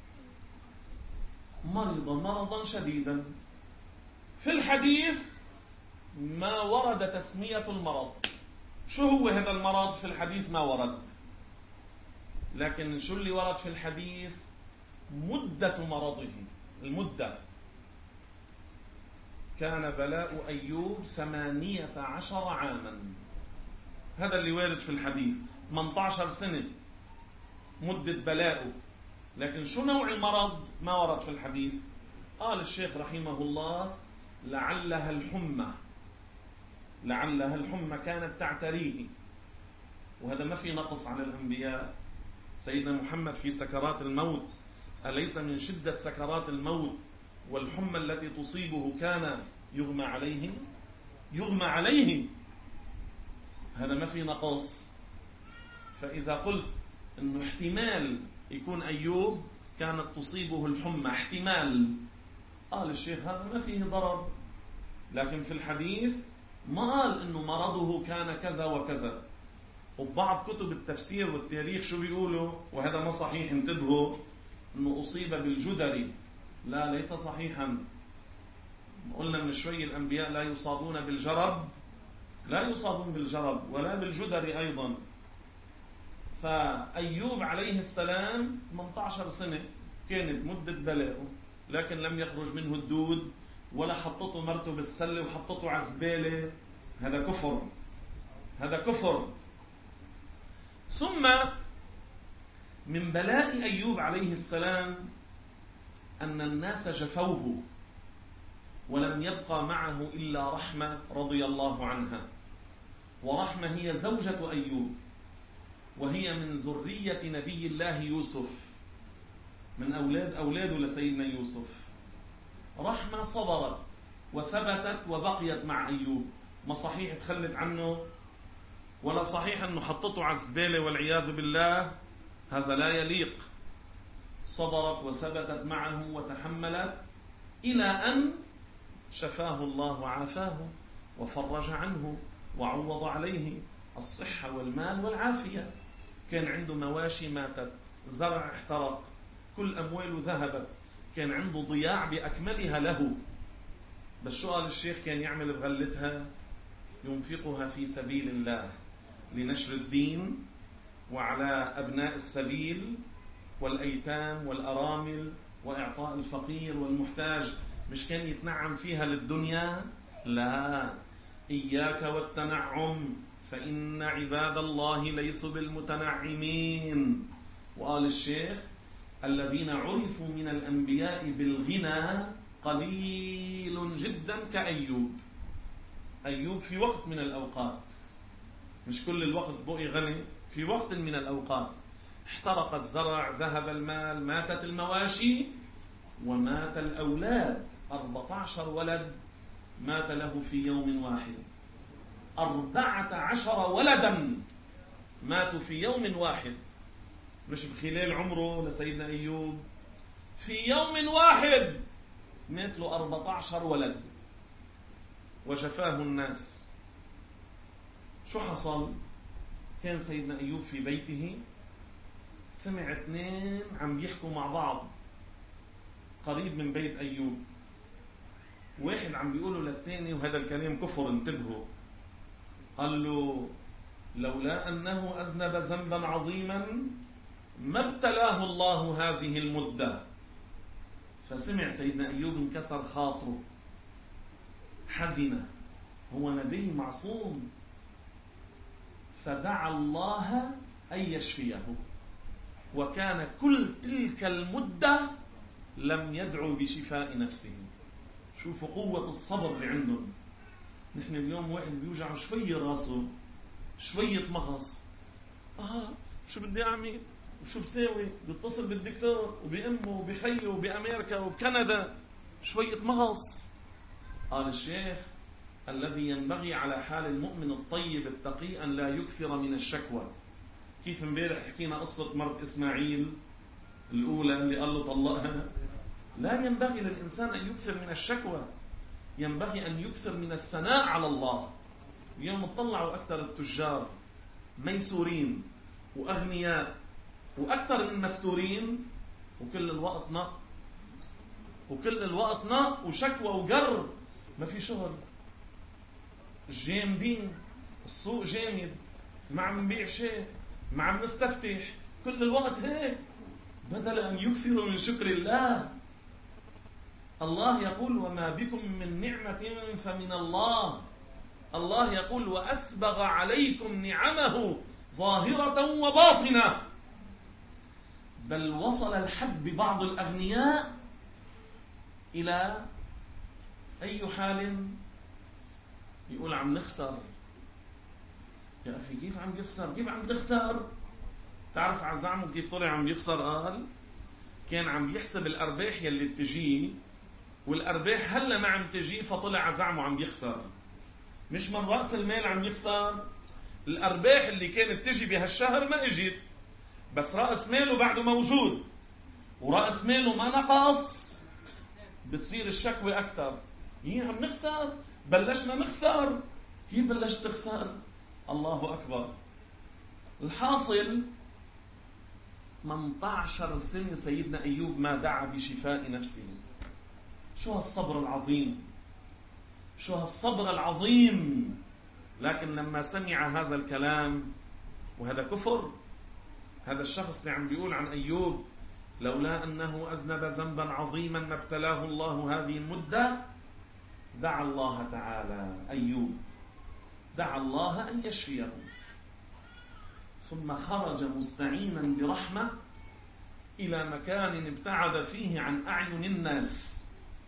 مرض مرضا شديدا. في الحديث ما ورد تسمية المرض. شو هو هذا المرض؟ في الحديث ما ورد. لكن شو اللي ورد في الحديث؟ مدة مرضه. المدة كان بلاء أيوب ثمانية عشر عاما. هذا اللي وارد في الحديث. ثمانية عشر سنة مدة بلاءه. لكن شو نوع المرض؟ ما ورد في الحديث. قال الشيخ رحمه الله لعلها الحمى. لعلها الحمى كانت تعتريه. وهذا ما في نقص عن الأنبياء. سيدنا محمد في سكرات الموت، أليس من شدة سكرات الموت والحمى التي تصيبه كان يغمى عليه؟ يغمى عليه. هذا ما في نقص. فإذا قلت أنه احتمال يكون أيوب كانت تصيبه الحمى، احتمال، قال الشيخ هذا ما فيه ضرر. لكن في الحديث ما قال أنه مرضه كان كذا وكذا. وبعض كتب التفسير والتاريخ شو بيقولوا؟ وهذا ما صحيح، انتبهوا، أنه أصيب بالجدري. لا، ليس صحيحا. قلنا من شوي الأنبياء لا يصابون بالجرب، لا يصابون بالجرب ولا بالجدري أيضا. فأيوب عليه السلام ثمانية عشر سنة كانت مدة بلاءه، لكن لم يخرج منه الدود ولا حطته مرته بالسلة وحطته على الزبالة. هذا كفر، هذا كفر. ثم من بلاء أيوب عليه السلام أن الناس جفوه ولم يبقى معه إلا رحمة رضي الله عنها. ورحمة هي زوجة أيوب، وهي من ذرية نبي الله يوسف، من أولاد أولاده لسيدنا يوسف. رحمة صبرت وثبتت وبقيت مع أيوب. ما صحيح تخلت عنه، ولا صحيح أنه حطته على الزبالة والعياذ بالله. هذا لا يليق. صبرت وثبتت معه وتحملت إلى أن شفاه الله وعافاه وفرج عنه وعوض عليه الصحة والمال والعافية. كان عنده مواشي ماتت، زرع احترق، كل أمواله ذهبت، كان عنده ضياع بأكملها له. بس شو قال الشيخ كان يعمل بغلتها؟ ينفقها في سبيل الله لنشر الدين وعلى أبناء السبيل والأيتام والأرامل وإعطاء الفقير والمحتاج. مش كان يتنعم فيها للدنيا. لا، إياك والتنعم فإن عباد الله ليسوا بالمتنعمين. وقال الشيخ الذين عرفوا من الأنبياء بالغنى قليل جدا كأيوب. أيوب في وقت من الأوقات، مش كل الوقت بقي غني، في وقت من الأوقات احترق الزرع، ذهب المال، ماتت المواشي ومات الأولاد. أربعة عشر ولد مات له في يوم واحد. أربعة عشر ولدا ماتوا في يوم واحد، مش بخلال عمره لسيدنا أيوب، في يوم واحد مات له أربعة عشر ولد وجفاه الناس. شو حصل؟ كان سيدنا أيوب في بيته، سمع اثنين عم يحكوا مع بعض قريب من بيت أيوب. واحد عم بيقوله للثاني، وهذا الكلام كفر، انتبهوا، قال له لولا أنه أذنب ذنبا عظيما ما ابتلاه الله هذه المدة. فسمع سيدنا أيوب انكسر خاطره، حزن، هو نبي معصوم، فدعا الله أن يشفيه. وكان كل تلك المدة لم يدعو بشفاء نفسه. شوفوا قوة الصبر اللي عندهم. نحن اليوم واحد بيوجع شوية راسه، شوية مغص، آه شو بدي أعمل وشو بساوي، بيتصل بالدكتور وبأمه وبخيه وبأمريكا وبكندا، شوية مغص. قال الشيخ الذي ينبغي على حال المؤمن الطيب التقي أن لا يكثر من الشكوى. كيف امبارح حكينا قصة مرت إسماعيل الأولى اللي قال له طلقها. لا ينبغي للإنسان أن يكثر من الشكوى، ينبغي أن يكثر من الثناء على الله. اليوم اطلعوا أكثر التجار ميسورين وأغنياء وأكثر من مستورين، وكل الوقت نق وكل الوقت نق وشكوى وقر، ما في شغل، جامدين، السوق جامد، ما عم نبيع شيء، ما عم نستفتح، كل الوقت هيك، بدل أن يكثروا من شكر الله. الله يقول وما بكم من نعمة فمن الله. الله يقول وأسبغ عليكم نعمه ظاهرة وباطنة. بل وصل الحد ببعض الأغنياء إلى أي حال؟ يقول عم نخسر. يا أخي كيف عم يخسر؟ كيف عم تخسر؟ تعرف عزعمه كيف طلع عم يخسر؟ قال كان عم يحسب الأرباح يلي بتجيه، والأرباح هلا ما عم تجيه، فطلع عزعمه عم يخسر. مش من رأس المال عم يخسر، الأرباح اللي كانت تجي بهالشهر ما اجت، بس رأس ماله بعده موجود، ورأس ماله ما نقص، بتصير الشكوى أكثر. هي عم نخسر، بلشنا نخسر. هي بلشت تخسر، الله أكبر. الحاصل ثمانية عشر سنة سيدنا أيوب ما دعا بشفاء نفسه. شو هالصبر العظيم، شو هالصبر العظيم. لكن لما سمع هذا الكلام، وهذا كفر، هذا الشخص اللي عم بيقول عن أيوب لولا أنه أذنب ذنبا عظيما ما ابتلاه الله هذه المدة، دعا الله تعالى أيوب، دعا الله أن يشفيه، ثم خرج مستعينا برحمة إلى مكان ابتعد فيه عن أعين الناس،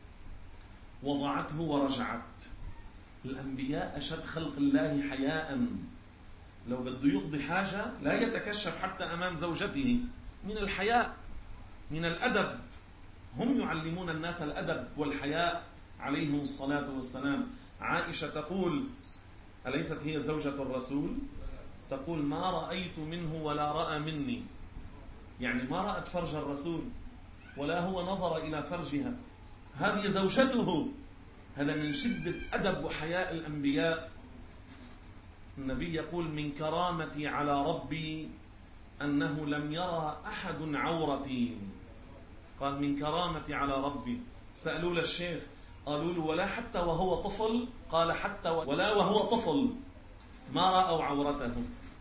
وضعته ورجعت. الأنبياء أشد خلق الله حياء، لو بده يقضي حاجة لا يتكشف حتى أمام زوجته، من الحياء، من الأدب. هم يعلمون الناس الأدب والحياء عليهم الصلاة والسلام. عائشة تقول، أليست هي زوجة الرسول؟ تقول ما رأيت منه ولا رأى مني، يعني ما رأت فرج الرسول ولا هو نظر إلى فرجها، هذه زوجته. هذا من شدة أدب وحياء الأنبياء. النبي يقول من كرامتي على ربي أنه لم يرى أحد عورتي. قال من كرامتي على ربي. سألوا للشيخ قالوا له ولا حتى وهو طفل؟ قال حتى ولا وهو طفل ما رأوا عورته،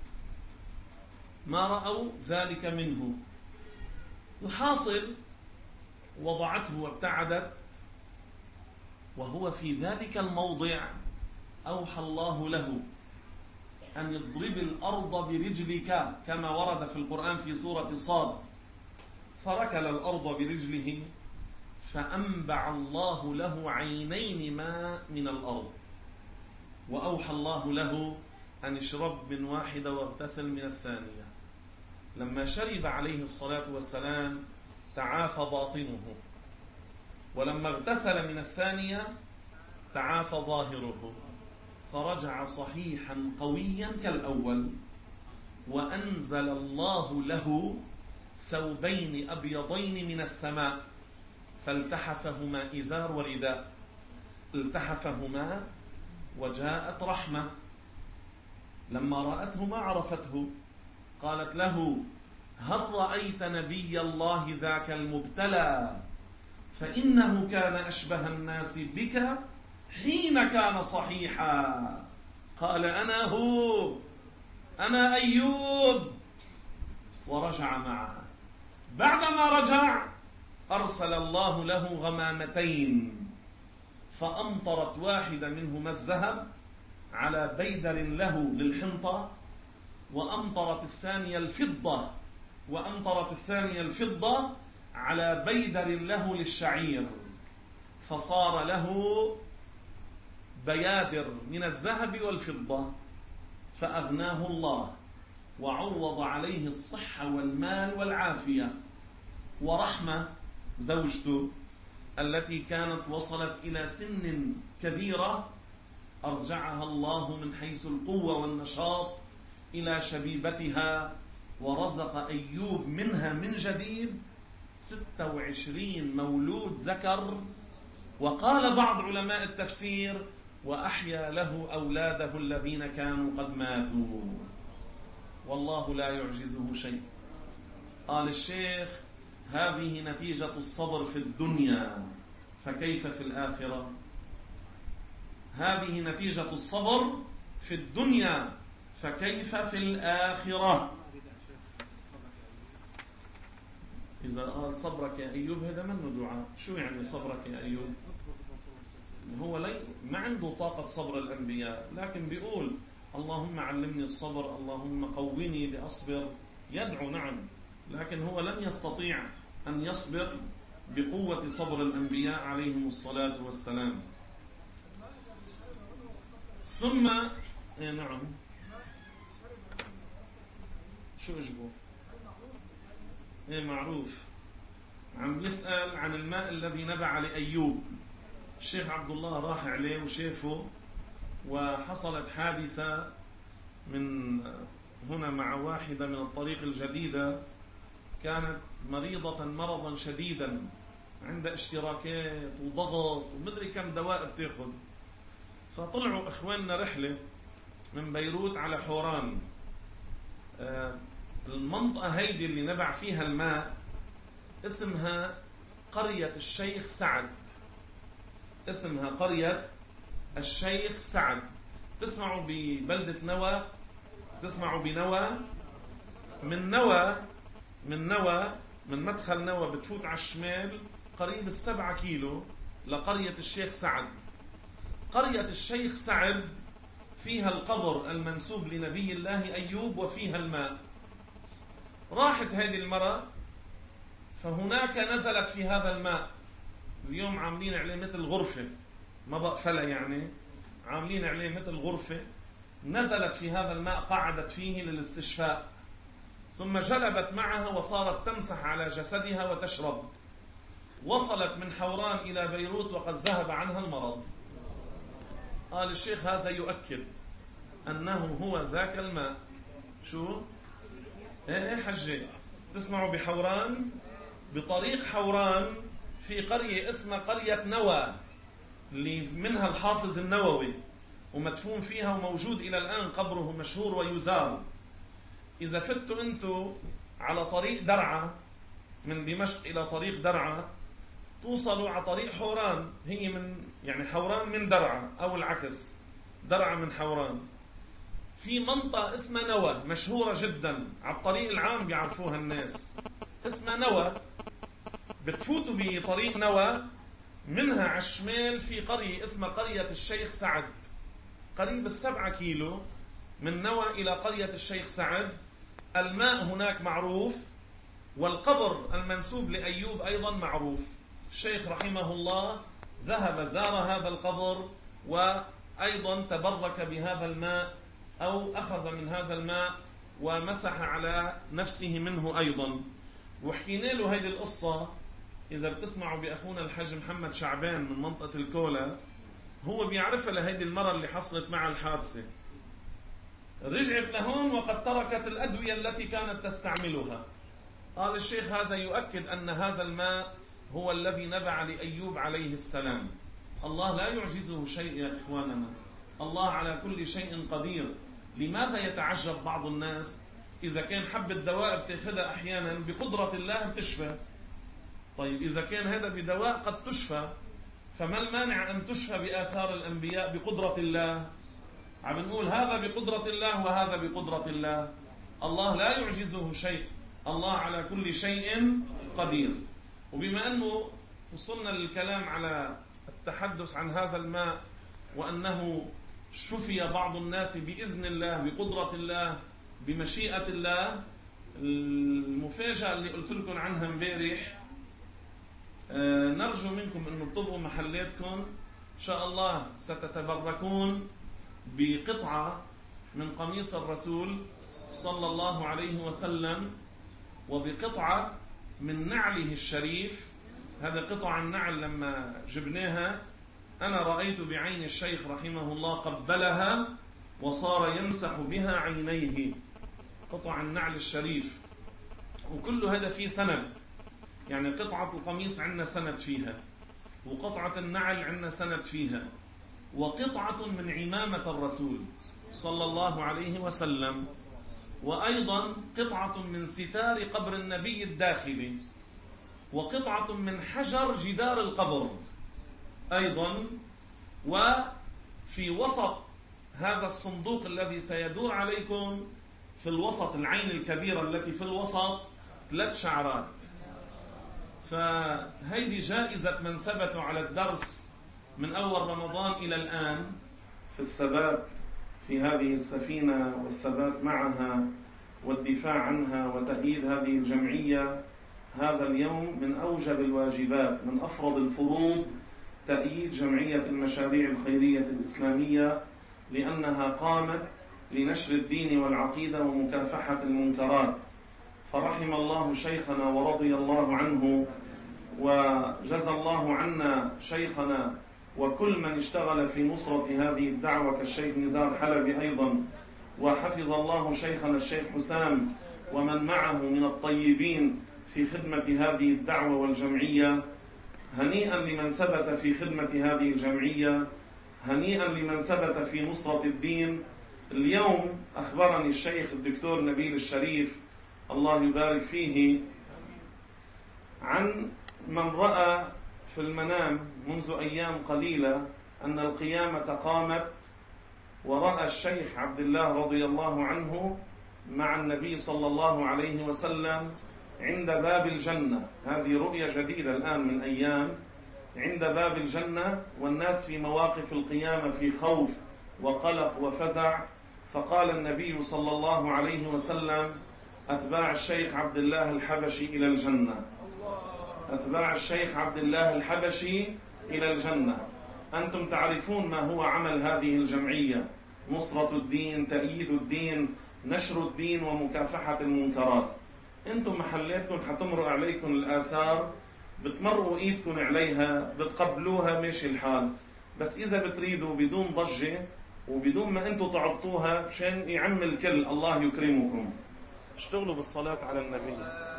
ما رأوا ذلك منه. الحاصل وضعته وابتعدت، وهو في ذلك الموضع أوحى الله له أن يضرب الأرض برجلك كما ورد في القرآن في سورة صاد. فركل الأرض برجله فأنبع الله له عينين ماء من الأرض، وأوحى الله له أن اشرب من واحدة واغتسل من الثانية. لما شرب عليه الصلاة والسلام تعافى باطنه، ولما اغتسل من الثانية تعافى ظاهره، فرجع صحيحا قويا كالأول. وأنزل الله له ثوبين أبيضين من السماء فالتحفهما إزار ورداء، التحفهما وجاءت رحمة. لما رأته ما عرفته، قالت له هل رأيت نبي الله ذاك المبتلى؟ فإنه كان أشبه الناس بك حين كان صحيحا. قال أنا هو، أنا أيوب، ورجع معها. بعدما رجع أرسل الله له غمامتين، فأمطرت واحدة منهما الذهب على بيدر له للحنطة، وأمطرت الثانية الفضة، وأمطرت الثانية الفضة على بيدر له للشعير، فصار له بيادر من الذهب والفضة. فأغناه الله وعوض عليه الصحة والمال والعافية. ورحمة زوجته التي كانت وصلت إلى سن كبيرة أرجعها الله من حيث القوة والنشاط إلى شبيبتها، ورزق أيوب منها من جديد ستة وعشرين مولود ذكر. وقال بعض علماء التفسير وأحيا له أولاده الذين كانوا قد ماتوا. والله لا يعجزه شيء. قال الشيخ: هذه نتيجة الصبر في الدنيا، فكيف في الآخرة؟ هذه نتيجة الصبر في الدنيا، فكيف في الآخرة؟ إذا قال صبرك يا أيوب هذا منه دعاء. شو يعني صبرك يا أيوب؟ هو لي ما عنده طاقة صبر الأنبياء، لكن بيقول اللهم علمني الصبر، اللهم قويني لأصبر. يدعو نعم، لكن هو لن يستطيع أن يصبر بقوة صبر الأنبياء عليهم الصلاة والسلام. ثم إيه نعم، شو أجبه؟ إيه معروف. عم يسأل عن الماء الذي نبع لأيوب. الشيخ عبد الله راح عليه وشافه، وحصلت حادثة من هنا مع واحدة من الطريق الجديدة، كانت مريضة مرضا شديدا، عندها اشتراكات وضغط ومدري كم دواء بتاخذ. فطلعوا إخواننا رحلة من بيروت على حوران. المنطقة هيدي اللي نبع فيها الماء اسمها قرية الشيخ سعد. اسمها قرية الشيخ سعد. تسمعوا ببلدة نوى؟ تسمعوا بنوى؟ من نوى من نوى من مدخل نوى بتفوت على الشمال قريب السبعة كيلو لقرية الشيخ سعد. قرية الشيخ سعد فيها القبر المنسوب لنبي الله أيوب وفيها الماء. راحت هذه المرأة، فهناك نزلت في هذا الماء. اليوم عاملين عليه مثل غرفة، ما بقفلها يعني، عاملين عليه مثل غرفة. نزلت في هذا الماء، قعدت فيه للاستشفاء، ثم جلبت معها وصارت تمسح على جسدها وتشرب. وصلت من حوران إلى بيروت وقد ذهب عنها المرض. قال الشيخ: هذا يؤكد أنه هو ذاك الماء. شو؟ ايه حجي، تسمعوا بحوران؟ بطريق حوران في قرية اسمها قرية نوى، اللي منها الحافظ النووي ومدفون فيها وموجود إلى الآن، قبره مشهور ويزار. إذا فتوا أنتوا على طريق درعا من دمشق إلى طريق درعا، توصلوا على طريق حوران. هي من يعني حوران من درعا أو العكس، درعا من حوران. في منطقة اسمها نوى مشهورة جدا، على الطريق العام بيعرفوها الناس، اسمها نوى. بتفوتوا بطريق نوى، منها على الشمال في قرية اسمها قرية الشيخ سعد، قريب السبعة كيلو من نوى إلى قرية الشيخ سعد. الماء هناك معروف، والقبر المنسوب لأيوب أيضا معروف. الشيخ رحمه الله ذهب زار هذا القبر، وأيضا تبرك بهذا الماء أو أخذ من هذا الماء ومسح على نفسه منه أيضا. وحكينا له هذه القصة. إذا بتسمعوا بأخونا الحاج محمد شعبان من منطقة الكولا، هو بيعرفها لهذه المرة اللي حصلت مع الحادثة. رجعت لهون وقد تركت الأدوية التي كانت تستعملها. قال الشيخ: هذا يؤكد أن هذا الماء هو الذي نبع لأيوب عليه السلام. الله لا يعجزه شيء يا إخواننا، الله على كل شيء قدير. لماذا يتعجب بعض الناس إذا كان حبة دواء بتاخذها أحيانا بقدرة الله بتشفى؟ طيب إذا كان هذا بدواء قد تشفى، فما المانع أن تشفى بآثار الأنبياء بقدرة الله؟ عم نقول هذا بقدرة الله وهذا بقدرة الله. الله لا يعجزه شيء، الله على كل شيء قدير. وبما أنه وصلنا للكلام على التحدث عن هذا الماء، وأنه شفي بعض الناس بإذن الله، بقدرة الله، بمشيئة الله، المفاجأة اللي قلت لكم عنها امبارح، آه نرجو منكم أن تطبقوا محلاتكم. إن شاء الله ستتبركون بقطعة من قميص الرسول صلى الله عليه وسلم، وبقطعة من نعله الشريف. هذا قطع النعل لما جبناها أنا رأيت بعين الشيخ رحمه الله قبلها وصار يمسح بها عينيه. قطع النعل الشريف، وكل هذا فيه سند. يعني قطعة القميص عندنا سند فيها، وقطعة النعل عندنا سند فيها، وقطعة من عمامة الرسول صلى الله عليه وسلم. وأيضا قطعة من ستار قبر النبي الداخلي، وقطعة من حجر جدار القبر أيضا. وفي وسط هذا الصندوق الذي سيدور عليكم في الوسط، العين الكبيرة التي في الوسط، ثلاث شعرات. فهيدي جائزة من ثبتوا على الدرس من أول رمضان إلى الآن في الثبات في هذه السفينة والثبات معها والدفاع عنها وتأييد هذه الجمعية. هذا اليوم من أوجب الواجبات، من أفرض الفروض، تأييد جمعية المشاريع الخيرية الإسلامية، لأنها قامت لنشر الدين والعقيدة ومكافحة المنكرات. فرحم الله شيخنا ورضي الله عنه، وجزى الله عنا شيخنا وكل من اشتغل في نصرة هذه الدعوة كالشيخ نزار حلبي أيضا، وحفظ الله شيخنا الشيخ حسام ومن معه من الطيبين في خدمة هذه الدعوة والجمعية. هنيئا لمن ثبت في خدمة هذه الجمعية، هنيئا لمن ثبت في نصرة الدين. اليوم أخبرني الشيخ الدكتور نبيل الشريف الله يبارك فيه عن من رأى في المنام منذ أيام قليلة أن القيامة قامت، ورأى الشيخ عبد الله رضي الله عنه مع النبي صلى الله عليه وسلم عند باب الجنة. هذه رؤية جديدة الآن من أيام، عند باب الجنة، والناس في مواقف القيامة في خوف وقلق وفزع. فقال النبي صلى الله عليه وسلم: أتباع الشيخ عبد الله الحبشي إلى الجنة، أتباع الشيخ عبد الله الحبشي إلى الجنة. أنتم تعرفون ما هو عمل هذه الجمعية: نصرة الدين، تأييد الدين، نشر الدين ومكافحة المنكرات. أنتم محلاتكم حتمر عليكم الآثار، بتمروا إيدكم عليها، بتقبلوها، ماشي الحال. بس إذا بتريدوا بدون ضجة وبدون ما أنتم تعطوها، مشان يعم الكل، الله يكرمكم. اشتغلوا بالصلاة على النبي.